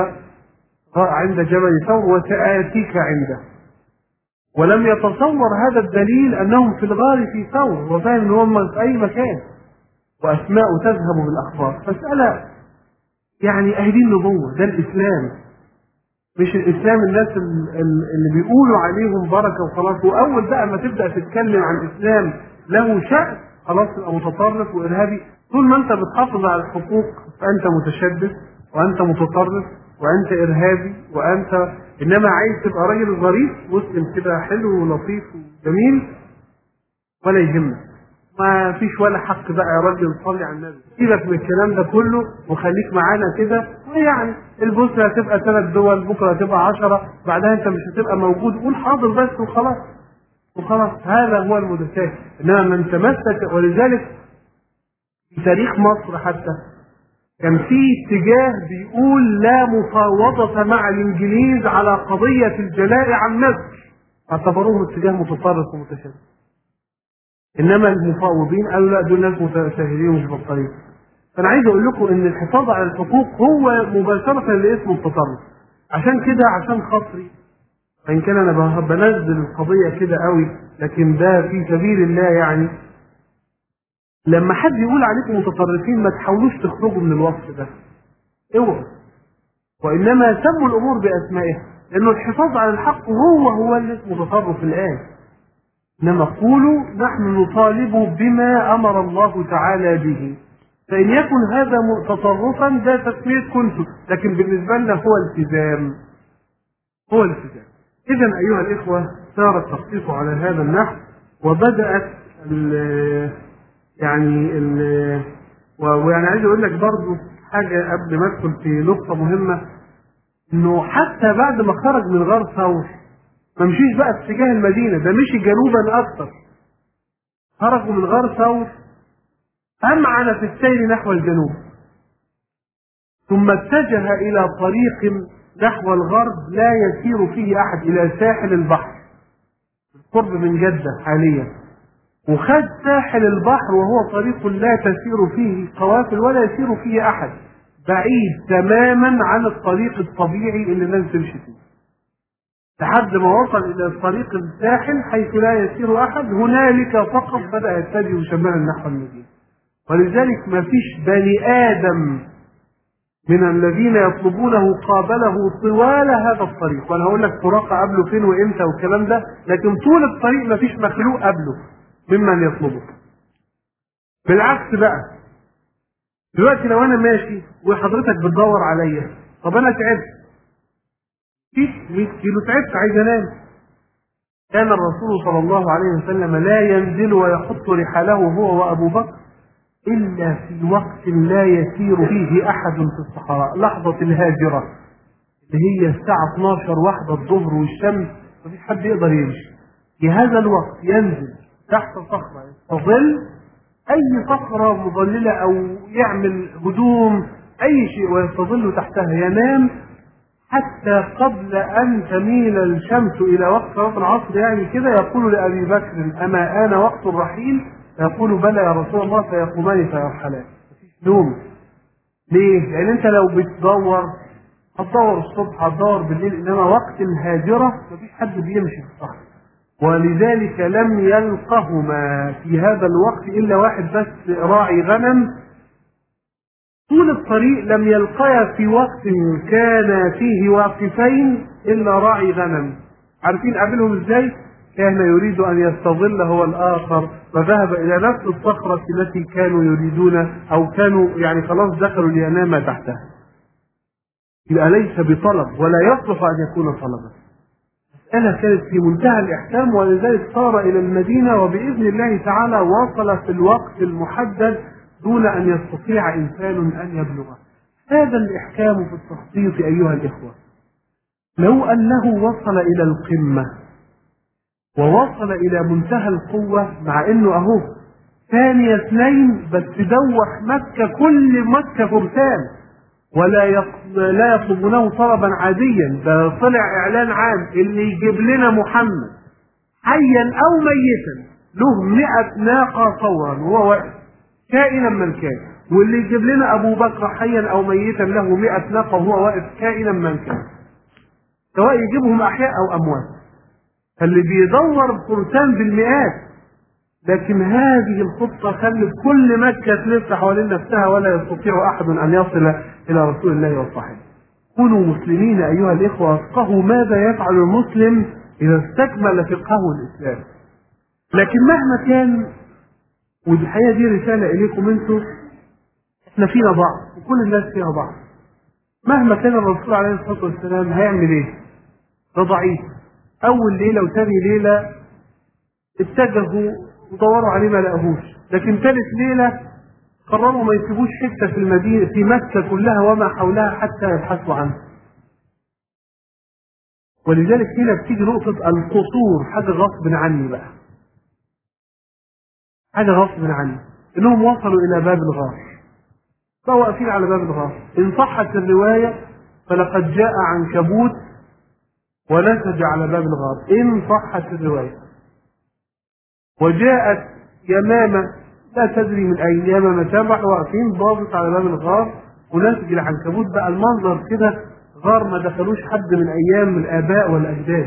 [SPEAKER 1] عند جبل ثور وسآتيك عنده. ولم يتصور هذا الدليل انهم في الغار في ثور، هو فاهم ان هم في اي مكان واسماء تذهب بالاخبار. مسألة يعني اهلين النبوة، ده الاسلام، مش الاسلام الناس اللي بيقولوا عليهم بركة وخلاص. واول بقى ما تبدأ تتكلم عن اسلام له شأن خلاص تبقى متطرف وارهابي. طول ما انت بتحافظ على الحقوق فانت متشدد وانت متطرف وانت ارهابي وانت، انما عايز تبقى راجل ظريف مسلم كده حلو ولطيف وجميل ولا يهمك، ما فيش ولا حق بقى يا راجل صلي على النبي، سيبك من الكلام ده كله وخليك معانا كده. ويعني البوسنه هتبقى 3 دول، بكره هتبقى 10، بعدها انت مش هتبقى موجود، قول حاضر بس وخلاص. هذا هو المتساهل. انما من تمسك، ولذلك في تاريخ مصر حتى كان في اتجاه بيقول لا مفاوضة مع الانجليز على قضية الجلاء عن مصر، اعتبروه اتجاه متطرف ومتشدد. انما المفاوضين قالوا لا دول ناس متساهلين ومش بطارين. فانا عايز اقول لكم ان الحفاظ على الحقوق هو مباشرة اللي اسمه التطرف. عشان كده عشان خاطري، وان كان انا بنزل القضية كده قوي لكن ده في سبيل الله، يعني لما حد يقول عليكم متطرفين ما تحاولوش تخرجوا من الوصف ده، اوعوا، وانما سموا الامور باسمائها، لانه الحفاظ على الحق هو اللي اسمه تطرف الان. انما قولوا نحن نطالب بما امر الله تعالى به، فان يكن هذا تطرفا ده تسميه كنتم، لكن بالنسبه لنا هو التزام. اذا ايها الاخوه سار التخطيط على هذا النحو، وبدات ويعني عايز اقول لك برضو حاجه قبل ما ادخل في نقطه مهمه، انه حتى بعد ما خرج من غار ثور ما مشيش بقى اتجاه المدينه، ده مشي جنوبا اكثر. خرجوا من غار ثور امعن في السير نحو الجنوب، ثم اتجه الى طريق نحو الغرب لا يسير فيه احد، الى ساحل البحر القرب من جده حاليا، وخد ساحل البحر وهو طريق لا تسير فيه قوافل ولا يسير فيه احد، بعيد تماما عن الطريق الطبيعي اللي الناس تمشي فيه، لحد ما وصل الى طريق الساحل حيث لا يسير احد. هنالك فقط بدا يتجه شمالا نحو المدينه. ولذلك ما فيش بني ادم من الذين يطلبونه قابله طوال هذا الطريق، وانا هقول لك سراقه قبله فين وامتى والكلام ده، لكن طول الطريق ما فيش مخلوق قبله ممن يطلبه. بالعكس بقى، دلوقتي لو انا ماشي وحضرتك بتدور عليا، طب انا تعبت فيك 100 كيلو، تعبت عايز انام. كان الرسول صلى الله عليه وسلم لا ينزل ويحط رحاله هو وابو بكر الا في وقت لا يسير فيه احد في الصحراء، لحظه الهاجره اللي هي الساعه 12 واحدة الظهر والشمس مفيش حد يقدر يمشي. في هذا الوقت ينزل تحت صخره يستظل، اي صخره مظلله او يعمل هدوم اي شيء ويستظل تحتها، ينام حتى قبل ان تميل الشمس الى وقت صلاه العصر، يعني كده يقول لابي بكر اما آن وقت الرحيل؟ يقول بلى يا رسول الله، فيقومان فيرحلان. مفيش نوم. ليه؟ لان انت لو بتدور هتدور الصبح هتدور بالليل، انما وقت الهاجره مفيش حد بيمشي في الصحراء، ولذلك لم يلقهما في هذا الوقت الا واحد بس راعي غنم. طول الطريق لم يلقيا في وقت كان فيه واقفين الا راعي غنم. عارفين قابلهم ازاي؟ كان يريد أن يستظل هو الآخر فذهب إلى نفس الصخرة التي كانوا يريدون أو كانوا يعني خلاص دخلوا لينام تحتها. يبقى ليس بطلب ولا يصلح أن يكون طلبا. مسألة كانت في منتهى الإحكام، ولذلك صار إلى المدينة وبإذن الله تعالى وصل في الوقت المحدد دون أن يستطيع إنسان أن يبلغه. هذا الإحكام في التخطيط أيها الإخوة. لو أنه وصل إلى القمة ووصل إلى منتهى القوة، مع أنه أهو ثاني اثنين بس دوح مكة، كل مكة فرسان لا يطلبونه طلبا عاديا، ده طلع إعلان عام اللي يجيب لنا محمد حيا أو ميتا له 100 ناقة فورا وهو واقف كائنا من كان، واللي يجيب لنا أبو بكر حيا أو ميتا له 100 ناقة وهو واقف كائنا من كان، سواء يجيبهم أحياء أو أموات. فاللي بيدور فرسان بالمئات، لكن هذه الخطة خلت كل مكة تلف حوالين نفسها ولا يستطيع أحد أن يصل إلى رسول الله والصحابة. كونوا مسلمين أيها الإخوة، وافقهوا ماذا يفعل المسلم إذا استكمل فقهه الإسلام. لكن مهما كان، والحقيقة دي رسالة إليكم أنتم، إحنا فينا ضعف وكل الناس فيها ضعف. مهما كان الرسول عليه الصلاة والسلام هيعمل إيه؟ ده ضعيف. أول ليلة وثاني ليلة اتجهوا ودوروا عليه ما لقوهوش، لكن ثالث ليلة قرروا ما يسيبوش حتة في المدينة في مكة كلها وما حولها حتى يبحثوا عنه. ولذلك هنا بتيجي نقطة القصور، حاجة غصب عني بقى، حاجة غصب عني، إنهم وصلوا إلى باب الغار، بقوا واقفين على باب الغار. إن صحت الرواية فلقد جاء عنكبوت ونسج على باب الغار، إن صحت الرواية. وجاءت يمامة لا تدري من أين، يمامة تابع واقفين ضابط على باب الغار ونسج العنكبوت. بقى المنظر كده غار ما دخلوش حد من أيام الآباء والأجداد.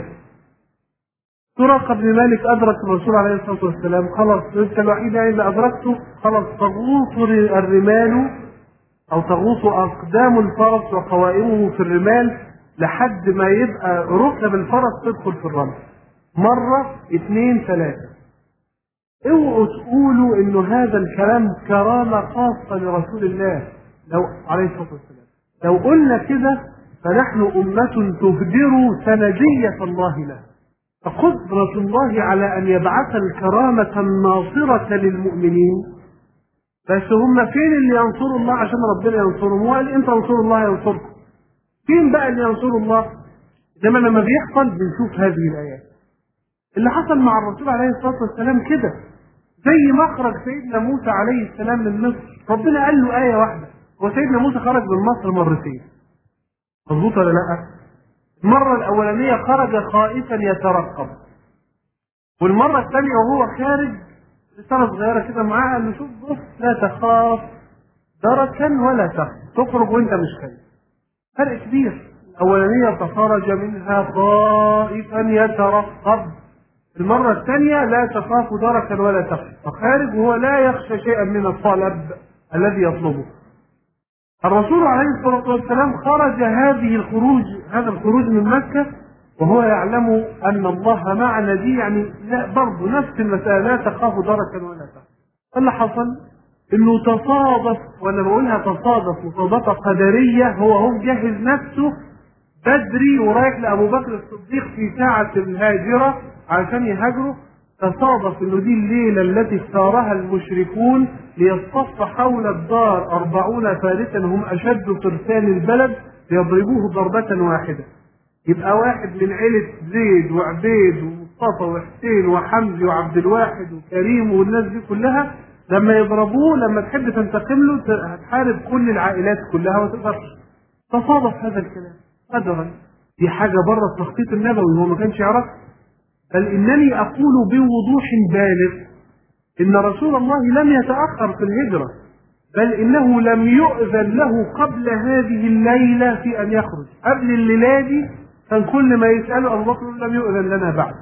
[SPEAKER 1] سراقة بن مالك أدرك الرسول عليه الصلاة والسلام، خلاص أنت الوحيد اللي أدركته، خلاص تغوص الرمال أو تغوص أقدام الفرس وقوائمه في الرمال لحد ما يبقى ركب الفرس تدخل في الرمل مرة 2 3. اوعوا تقولوا انه هذا الكلام كرامة خاصة لرسول الله لو عليه الصلاة والسلام. لو قلنا كده فنحن أمة تهدر سندية الله له. فقدرة الله على أن يبعث الكرامة الناصرة للمؤمنين، بس هم فين اللي ينصروا الله عشان ربنا ينصرهم؟ هو قال إن تنصروا الله ينصركم. فين بقى اللي ينصروا الله؟ لما بيحصل بنشوف هذه الآيات. اللي حصل مع الرسول عليه الصلاة والسلام كده، زي مخرج سيدنا موسى عليه السلام من مصر، ربنا قال له آية واحدة، وسيدنا موسى خرج من مصر مرتين. مظبوط ولا لا؟ المرة الأولانية خرج خائفا يترقب، والمرة الثانية وهو خارج رسالة صغيرة كده معاه قال له شوف بص لا تخاف دركا ولا تخف، تخرج وانت مش خايف. فرق كبير. الأولانية فخرج منها خائفا يترقب، المرة الثانية لا تخاف دركا ولا تخف، فخارج وهو لا يخشى شيئا من الطلب الذي يطلبه. الرسول عليه الصلاة والسلام خرج هذا الخروج من مكة وهو يعلم أن الله معنا، دي يعني لا برضه نفس المسألة، لا تخاف دركا ولا تخف. اللي حصل إنه تصادف، وأنا بقولها تصادف مصادفة قدرية، هو جهز نفسه بدري ورايح لأبو بكر الصديق في ساعة الهاجرة عشان يهاجروا. تصادف انه دي الليلة التي اختارها المشركون ليصطف حول الدار 40 فارسا هم اشد فرسان البلد ليضربوه ضربة واحدة. يبقى واحد من عيلة زيد وعبيد ومصطفى وحسين وحمزي وعبد الواحد وكريم والناس دي كلها، لما يضربوه لما تحب تنتقم له هتحارب كل العائلات كلها وتقدرش. تصادف هذا الكلام قدرا، دي حاجة بره التخطيط النبوي، هو ما كانش يعرف. بل إنني أقول بوضوح بالغ إن رسول الله لم يتأخر في الهجرة، بل إنه لم يؤذن له قبل هذه الليلة في أن يخرج. قبل الليلة دي كان كل ما يسأله أبو بكر لم يؤذن لنا بعد.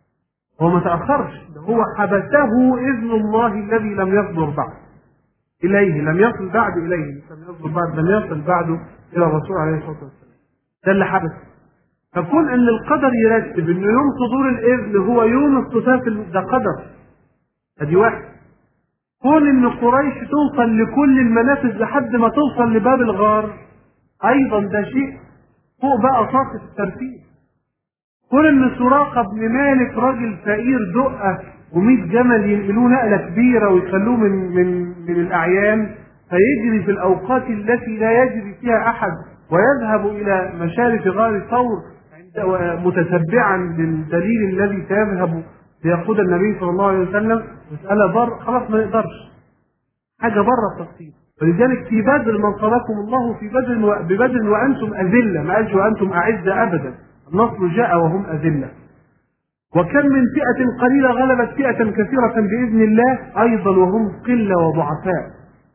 [SPEAKER 1] هو ما تأخرش، هو حبسه إذن الله الذي لم يصدر بعد إليه، لم يصل بعد إليه، لم يصل بعد، لم يصل بعده إلى الرسول عليه الصلاة والسلام. ده اللي حدث. فكون ان القدر يرتب ان يوم صدور الاذن هو يوم اصطفاف ده قدر، ادي واحد. كون ان قريش توصل لكل المنافذ لحد ما توصل لباب الغار ايضا ده شيء فوق بقى طاقة الترتيب. كون ان سراقة بن مالك راجل فقير دقة و100 جمل ينقلوه نقلة كبيرة ويخلوه من الاعيان، فيجري في الاوقات التي لا يجري فيها احد ويذهب الى مشارف غار ثور متتبعا للدليل الذي سيذهب ليقود النبي صلى الله عليه وسلم. مسألة خلاص ما نقدرش، حاجة بره التخطيط. ولذلك في بدر من صلاكم الله في ببدر وانتم اذله، ما قالش وانتم اعزه ابدا، النصر جاء وهم اذله. وكم من فئه قليله غلبت فئه كثيره باذن الله ايضا وهم قله وضعفاء.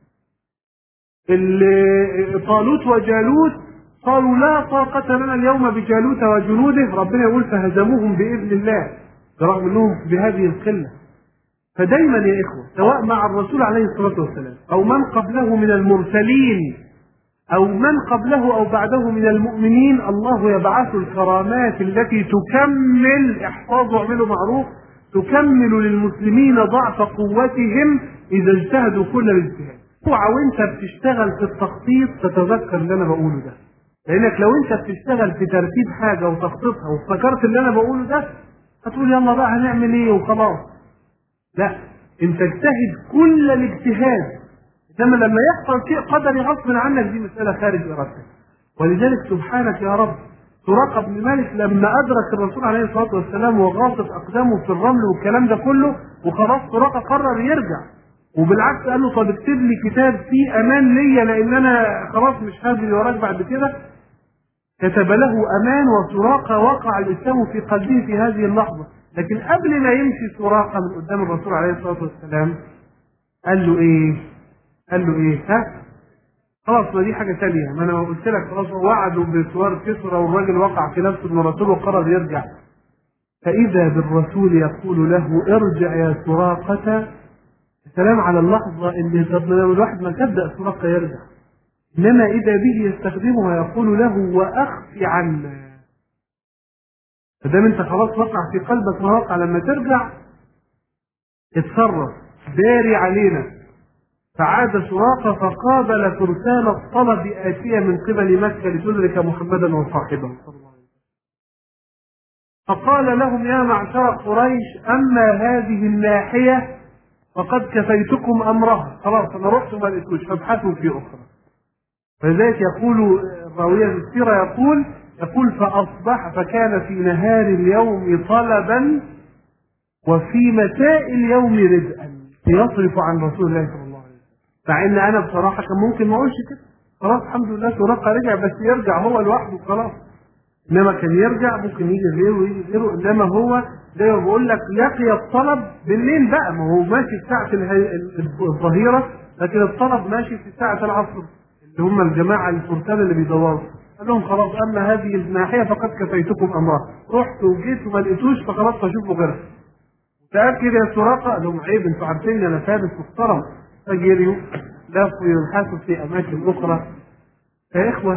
[SPEAKER 1] طالوت وجالوت قالوا لا طاقة لنا اليوم بجالوت وجنوده، ربنا يقول فهزموهم باذن الله برغم انهم بهذه القله. فدايما يا إخوة سواء مع الرسول عليه الصلاة والسلام أو من قبله من المرسلين أو من قبله أو بعده من المؤمنين، الله يبعث الكرامات التي تكمل، احفظوا واعملوا معروف، تكمل للمسلمين ضعف قوتهم إذا اجتهدوا كل الاجتهاد. اوعى وانت بتشتغل في التخطيط تتذكر اللي أنا بقوله ده، لأنك لو انت بتشتغل في ترتيب حاجة وتخطيطها وافتكرت اللي أنا بقوله ده هتقول يلا بقى هنعمل إيه وخلاص. لا، انت اجتهد كل الاجتهاد، انما لما يحصل شيء قدري غصب عنك دي مسألة خارج ارادتك. ولذلك سبحانك يا رب سراقة بن مالك لما ادرك الرسول عليه الصلاة والسلام وغاصت اقدامه في الرمل والكلام ده كله وخلاص سراقة قرر يرجع، وبالعكس قال له طب اكتب لي كتاب فيه امان ليا لان انا خلاص مش هاجري وراك بعد كده. كتب له امان، وسراقة وقع الاسلام في قلبه في هذه اللحظة. لكن قبل ما يمشي سراقة من قدام الرسول عليه الصلاة والسلام قال له ايه خلاص ما دي حاجة تانية، ما انا قلت لك خلاص وعدوا بسوار كسرى والراجل وقع في نفسه ان الرسول وقرر يرجع. فاذا بالرسول يقول له ارجع يا سراقة. السلام على اللحظة اللي لو الواحد ما صدق سراقة يرجع، انما اذا به يستخدمها يقول له واخفي عنا. فدام انت خلاص وقع في قلبك ما وقع، لما ترجع اتصرف داري علينا. فعاد سراقة فقابل فرسان الطلب آتية من قبل مكة لتدرك محمدا وصاحبه صلى الله عليه وسلم. فقال لهم يا معشر قريش أما هذه الناحية فقد كفيتكم أمرها، خلاص أنا رحت وما لقيتوش فابحثوا في أخرى. فلذلك يقول الراوية السيرة يقول فكان في نهار اليوم طلبا وفي مساء اليوم ردءا يصرف عن رسول الله صلى الله عليه وسلم. مع ان انا بصراحه كان ممكن ما اقولش كده، خلاص الحمد لله سراقة رجع، بس يرجع هو لوحده خلاص. انما كان يرجع ممكن يجي غيره ويجي غيره، انما هو زي ما بقول لك لقي الطلب بالليل بقى، ما هو ماشي في ساعه الظهيره، لكن الطلب ماشي في ساعه العصر اللي هم الجماعه الفرسان اللي بيدوروا. قال لهم خلاص اما هذه الناحيه فقد كفيتكم امرها، رحت وجيت وما لقيتوش فخلاص اشوفوا غيرها. تأكد يا سراقة؟ قال لهم عيب انتوا عارفين انا فارس محترم. فجريوا لفوا يبحثوا في اماكن اخرى. يا اخوة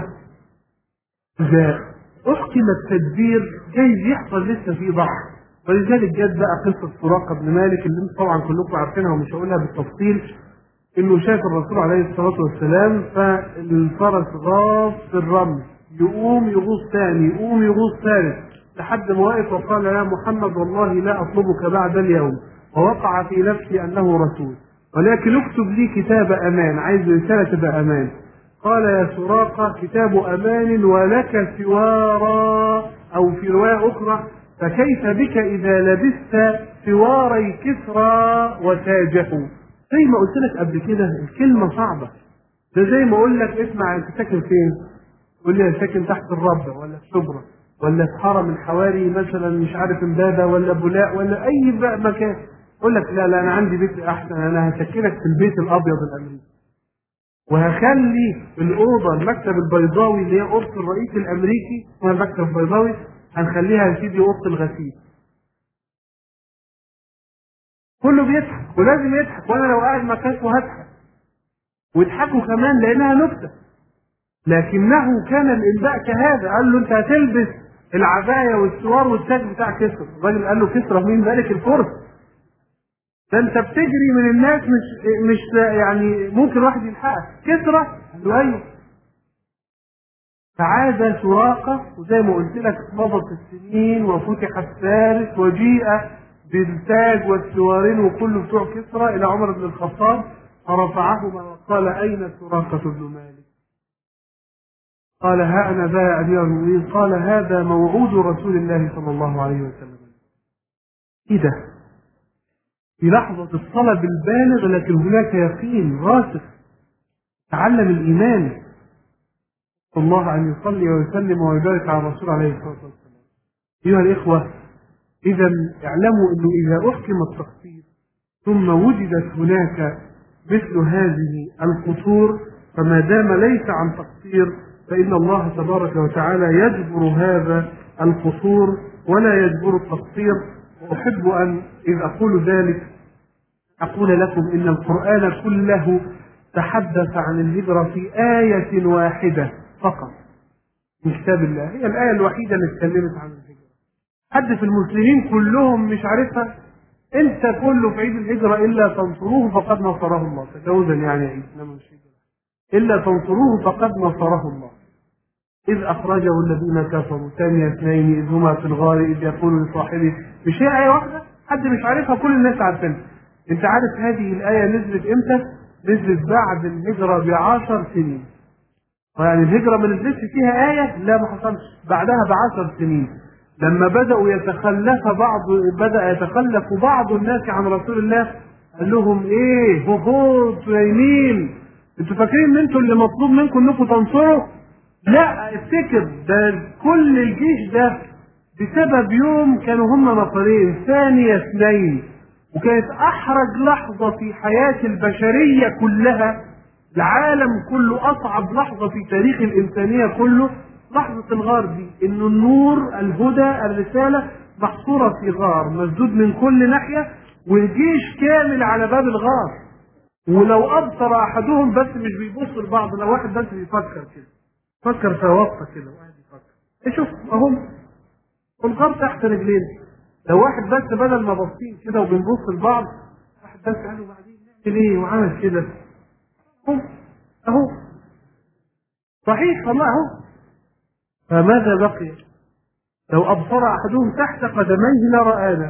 [SPEAKER 1] اذا احكم التدبير جايز يحصل لسه في ضعف، ولذلك جت بقى قصة سراقة بن مالك اللي انتم طبعا كلكم عارفينها ومش هقولها بالتفصيل. انه شاف الرسول عليه الصلاة والسلام فالفرس غاص في الرمل، يقوم يغوص ثاني يقوم يغوص ثالث لحد ما وقف وقال يا محمد والله لا اطلبك بعد اليوم، ووقع في نفسي انه رسول، ولكن اكتب لي كتاب امان، عايز رسالة تبقى امان. قال يا سراقة كتاب امان ولك سوارا، او في رواية اخرى فكيف بك اذا لبست سواري كسرى وتاجه. زي ما قلت لك قبل كده الكلمة صعبة، ده زي ما اقول لك اسمع انت ساكن فين؟ تقول لي انا ساكن تحت الربة ولا في شبرا ولا في حرم الحواري مثلا مش عارف امبابة ولا بولاق ولا اي بقى مكان. اقول لك لا انا عندي بيت احسن، انا هسكنك في البيت الابيض الامريكي، وهخلي الاوضه المكتب البيضاوي اللي هي اوضه الرئيس الامريكي اسمها المكتب البيضاوي هنخليها يا سيدي اوضه الغسيل. كله بيضحك ولازم يضحك، وانا لو قاعد مكانكم هضحك ويضحكوا كمان لانها نكته. لكنه كان الانباء كهذا، قال له انت هتلبس العباية والسوار والتاج بتاع كسرى. الراجل قال له كسرى مين؟ ملك الفرس. ده انت بتجري من الناس، مش يعني ممكن واحد يلحقك. كسرى؟ قال له ايوه. فعاد سراقة، وزي ما قلت لك مضت السنين وفتح الثالث وجيء بالتاج والسوارين وكل بتوع كسرى الى عمر بن الخطاب فرفعهما وقال اين سراقة بن مالك؟ قال ها انا ذا يا امير المؤمنين. قال هذا موعود رسول الله صلى الله عليه وسلم. ايه ده؟ في لحظة الطلب البالغ لكن هناك يقين راسخ. تعلم الايمان. الله ان يصلي ويسلم ويبارك على الرسول عليه الصلاه والسلام. ايها الاخوه، اذا اعلموا انه اذا احكم التقصير ثم وجدت هناك مثل هذه القصور، فما دام ليس عن تقصير فان الله تبارك وتعالى يجبر هذا القصور ولا يجبر التقصير. واحب ان اذ اقول ذلك اقول لكم ان القران كله تحدث عن الهجره في ايه واحده فقط من كتاب الله. هي الآية الوحيدة اللي اتكلمت عن الهجرة. حد في المسلمين كلهم مش عارفها؟ انت كله في عيد الهجرة إلا تنصروه فقد نصره الله. تجاوزا يعني عيد إنما مش هجرة. إلا تنصروه فقد نصره الله إذ أخرجه الذين كفروا ثاني اثنين إذ هما في الغار إذ يقول لصاحبه. مش هي آية واحدة؟ حد مش عارفها؟ كل الناس عارفينها. أنت عارف هذه الآية نزلت إمتى؟ نزلت بعد الهجرة ب10 سنين. يعني الهجرة ما نزلتش فيها آية؟ لا، ما حصلش. بعدها ب10 سنين لما بدأ يتخلف بعض الناس عن رسول الله قال لهم ايه؟ هو نايمين؟ انتوا فاكرين ان انتوا اللي مطلوب منكم انكم تنصروا؟ لا، افتكر ده كل الجيش ده بسبب يوم كانوا هم نفرين ثاني اثنين، وكانت احرج لحظة في حياة البشرية كلها، العالم كله اصعب لحظة في تاريخ الانسانية كله، لحظة الغار دي. ان النور الهدى الرسالة محصورة في غار مسدود من كل ناحية والجيش كامل على باب الغار، ولو ابصر احدهم بس مش بيبص لبعض، لو واحد بس بيفكر كده، فكر في وقته كده وقاعد يفكر، شوف اهم والغار تحت رجلينا، لو واحد بس بدل ما باصين كده وبنبص لبعض، واحد بس قال له بعدين نعمل ايه وعمل كده اهو صحيح والله اهو. فماذا بقي؟ لو ابصر احدهم تحت قدميه لرآنا.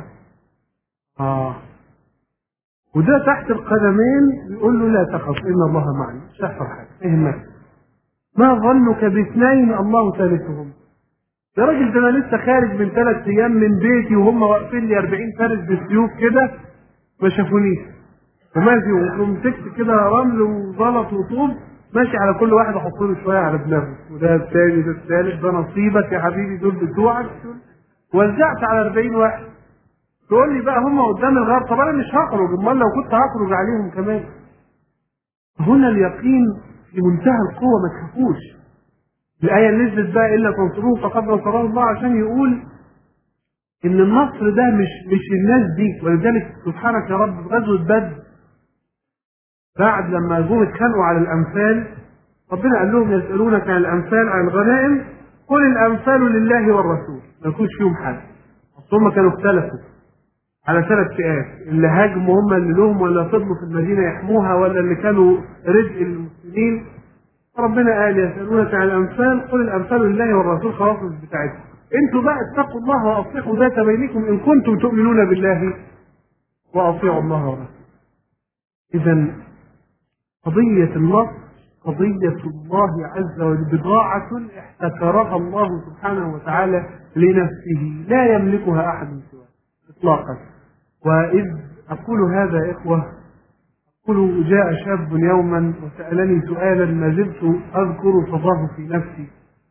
[SPEAKER 1] وده تحت القدمين يقول له لا تخف ان الله معنا، مش هيحصل حاجه، اهمك. ما ظنك باثنين الله ثالثهم؟ يا راجل ده انا لسه خارج من 3 ايام من بيتي وهم واقفين لي 40 فارس بالسيوف كده ما شافونيش، وماشي ومسكت كده رمل وزلط وطوب ماشي على كل واحد احط له شويه على دماغه، وده الثاني ده الثالث، ده نصيبك يا حبيبي، دول بتوعك. وزعت على 40 واحد. تقول لي بقى هم قدام الغار، طب انا مش هخرج، امال لو كنت هخرج عليهم كمان. هنا اليقين في منتهى القوه، ما تخافوش. الايه اللي نزلت بقى الا تنصروه فقد نصره الله عشان يقول ان النصر ده مش الناس دي. ولذلك سبحانك يا رب في غزوه بدر بعد لما جم اتخانقوا على الامثال، ربنا قال لهم يسالونك عن الامثال عن الغنائم قل الامثال لله والرسول، ما يكونش فيهم حاجه. اصل هم كانوا اختلفوا على 3 فئات، اللي هاجموا هم اللي لهم، ولا فضلوا في المدينه يحموها، ولا اللي كانوا رزق المسلمين. ربنا قال يسالونك عن الامثال قل الامثال لله والرسول، خلاص مش بتاعتكم انتوا بقى، اتقوا الله واصلحوا ذات بينكم ان كنتم تؤمنون بالله واطيعوا الله ورسوله. اذا قضيه النصر قضيه الله عز وجل، بضاعه احتكرها الله سبحانه وتعالى لنفسه لا يملكها احد سواه اطلاقا. واذ اقول هذا يا اخوه، قل جاء شاب يوما وسألني سؤالا ما زلت أذكر صداه في نفسي.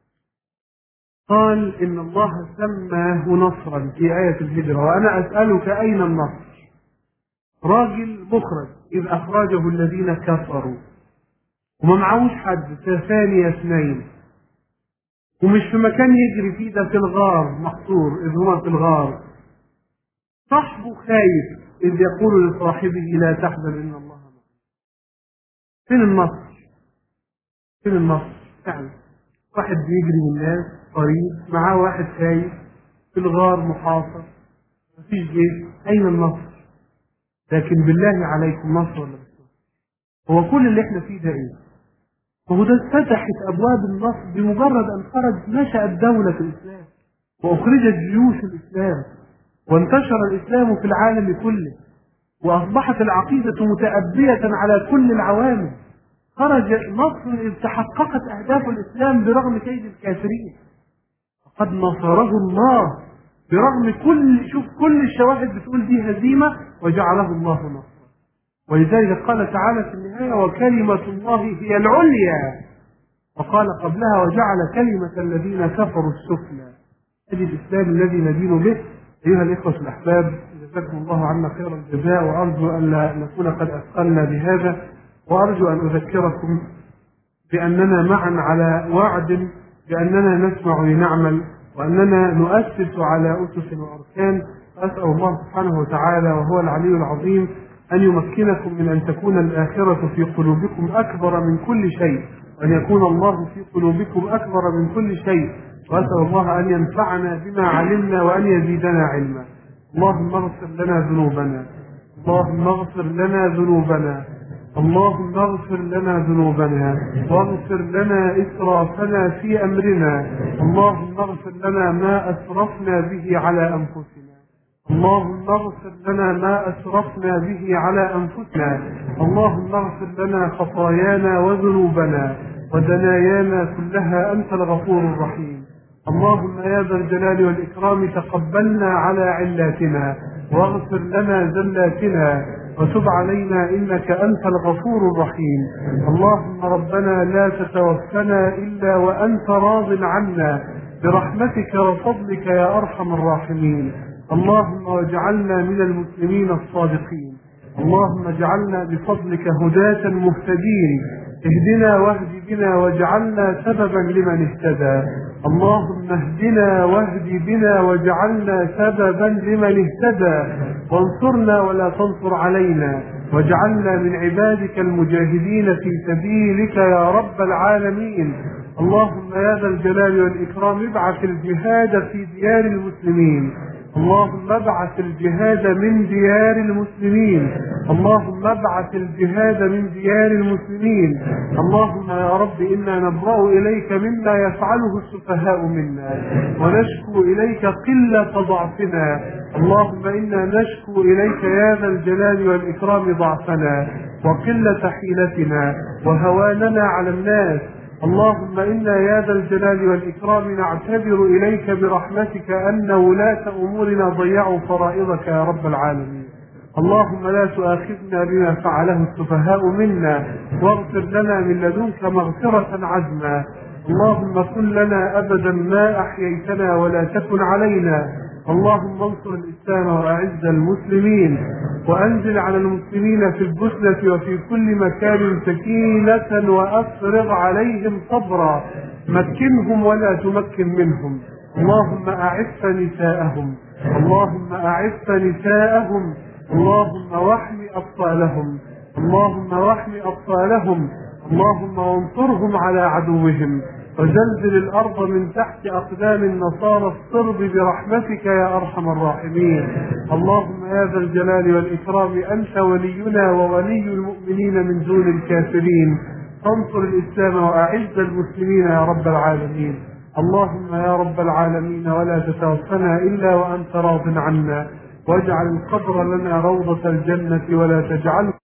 [SPEAKER 1] قال إن الله سماه نصرا في آية الهجرة، وأنا أسألك أين النصر؟ راجل مخرج إذ أخرجه الذين كفروا وما معهوش حد، ثاني اثنين، ومش في مكان يجري فيه، ده في الغار محصور إذ هما في الغار. صاحبه خايف إذ يقول لصاحبه لا تحزن إن الله معنا. فين النصر؟ فين النصر؟ فعلا واحد بيجري من الناس، قريب، معاه واحد خايف في الغار محاصر، مفيش جيش، أين النصر؟ لكن بالله عليكم نصر ولا مش نصر؟ هو كل اللي احنا فيه ده ايه؟ وهو ده فتحت أبواب النصر بمجرد أن خرج نشأت دولة الإسلام وأخرجت جيوش الإسلام وانتشر الإسلام في العالم كله وأصبحت العقيدة متأبية على كل العوامل. خرج مصر تحققت أهداف الإسلام برغم كيد الكافرين، قد نصره الله برغم كل الشواهد بتقول دي هزيمة وجعله الله نصرا. ولذلك قال تعالى في النهاية وكلمة الله هي العليا، وقال قبلها وجعل كلمة الذين كفروا السفلى. هذه الإسلام الذي ندين به. أيها الإخوة الأحباب، جزاكم الله عنا خير الجزاء، وأرجو أن لا نكون قد أثقلنا بهذا، وأرجو أن أذكركم بأننا معا على وعد بأننا نسمع لنعمل، وأننا نؤسس على أسس وأركان. أسأل الله سبحانه وتعالى وهو العلي العظيم أن يمكنكم من أن تكون الآخرة في قلوبكم أكبر من كل شيء، وأن يكون الله في قلوبكم أكبر من كل شيء. وأسأل الله أن ينفعنا بما علمنا وأن يزيدنا علما. اللهم اغفر لنا ذنوبنا، اللهم اغفر لنا ذنوبنا، اللهم اغفر لنا ذنوبنا، واغفر لنا إسرافنا في أمرنا، اللهم اغفر لنا ما أسرفنا به على أنفسنا، اللهم اغفر لنا ما أسرفنا به على أنفسنا، اللهم اغفر لنا خطايانا وذنوبنا ودنايانا كلها، أنت الغفور الرحيم. اللهم يا ذا الجلال والإكرام تقبلنا على علاتنا واغفر لنا زلاتنا وتب علينا إنك أنت الغفور الرحيم. اللهم ربنا لا تتوفنا إلا وأنت راض عنا برحمتك وفضلك يا أرحم الراحمين. اللهم واجعلنا من المسلمين الصادقين، اللهم اجعلنا بفضلك هداة مهتدين، اهدنا واهد بنا واجعلنا سببا لمن اهتدى. اللهم اهدنا واهد بنا واجعلنا سببا لمن اهتدى، وانصرنا ولا تنصر علينا، واجعلنا من عبادك المجاهدين في سبيلك يا رب العالمين. اللهم يا ذا الجلال والإكرام ابعث الجهاد في ديار المسلمين، اللهم ابعث الجهاد من ديار المسلمين، اللهم ابعث الجهاد من ديار المسلمين. اللهم يا رب إنا نبرأ إليك مما يفعله السفهاء منا، ونشكو إليك قلة ضعفنا. اللهم إنا نشكو إليك يا ذا الجلال والإكرام ضعفنا وقلة حيلتنا وهواننا على الناس. اللهم إنا يا ذا الجلال والإكرام نعتذر إليك برحمتك أن ولاة أمورنا ضيعوا فرائضك يا رب العالمين. اللهم لا تؤاخذنا بما فعله السفهاء منا، واغفر لنا من لدنك مغفرة عزما. اللهم كن لنا أبدا ما أحييتنا ولا تكن علينا. اللهم انصر الإسلام وأعز المسلمين، وأنزل على المسلمين في البوسنة وفي كل مكان سكينة وأفرغ عليهم صبرا، مكنهم ولا تمكن منهم. اللهم أعف نساءهم، اللهم أعف نساءهم، اللهم واحمي أطفالهم، اللهم واحمي أطفالهم، اللهم وانصرهم على عدوهم، وزلزل الأرض من تحت أقدام النصارى الصرب برحمتك يا أرحم الراحمين. اللهم يا ذا الجلال والإكرام أنت ولينا وولي المؤمنين من دون الكافرين، انصر الإسلام وأعز المسلمين يا رب العالمين. اللهم يا رب العالمين ولا تتوفنا إلا وأنت راض عنا، واجعل القبر لنا روضة الجنة ولا تجعله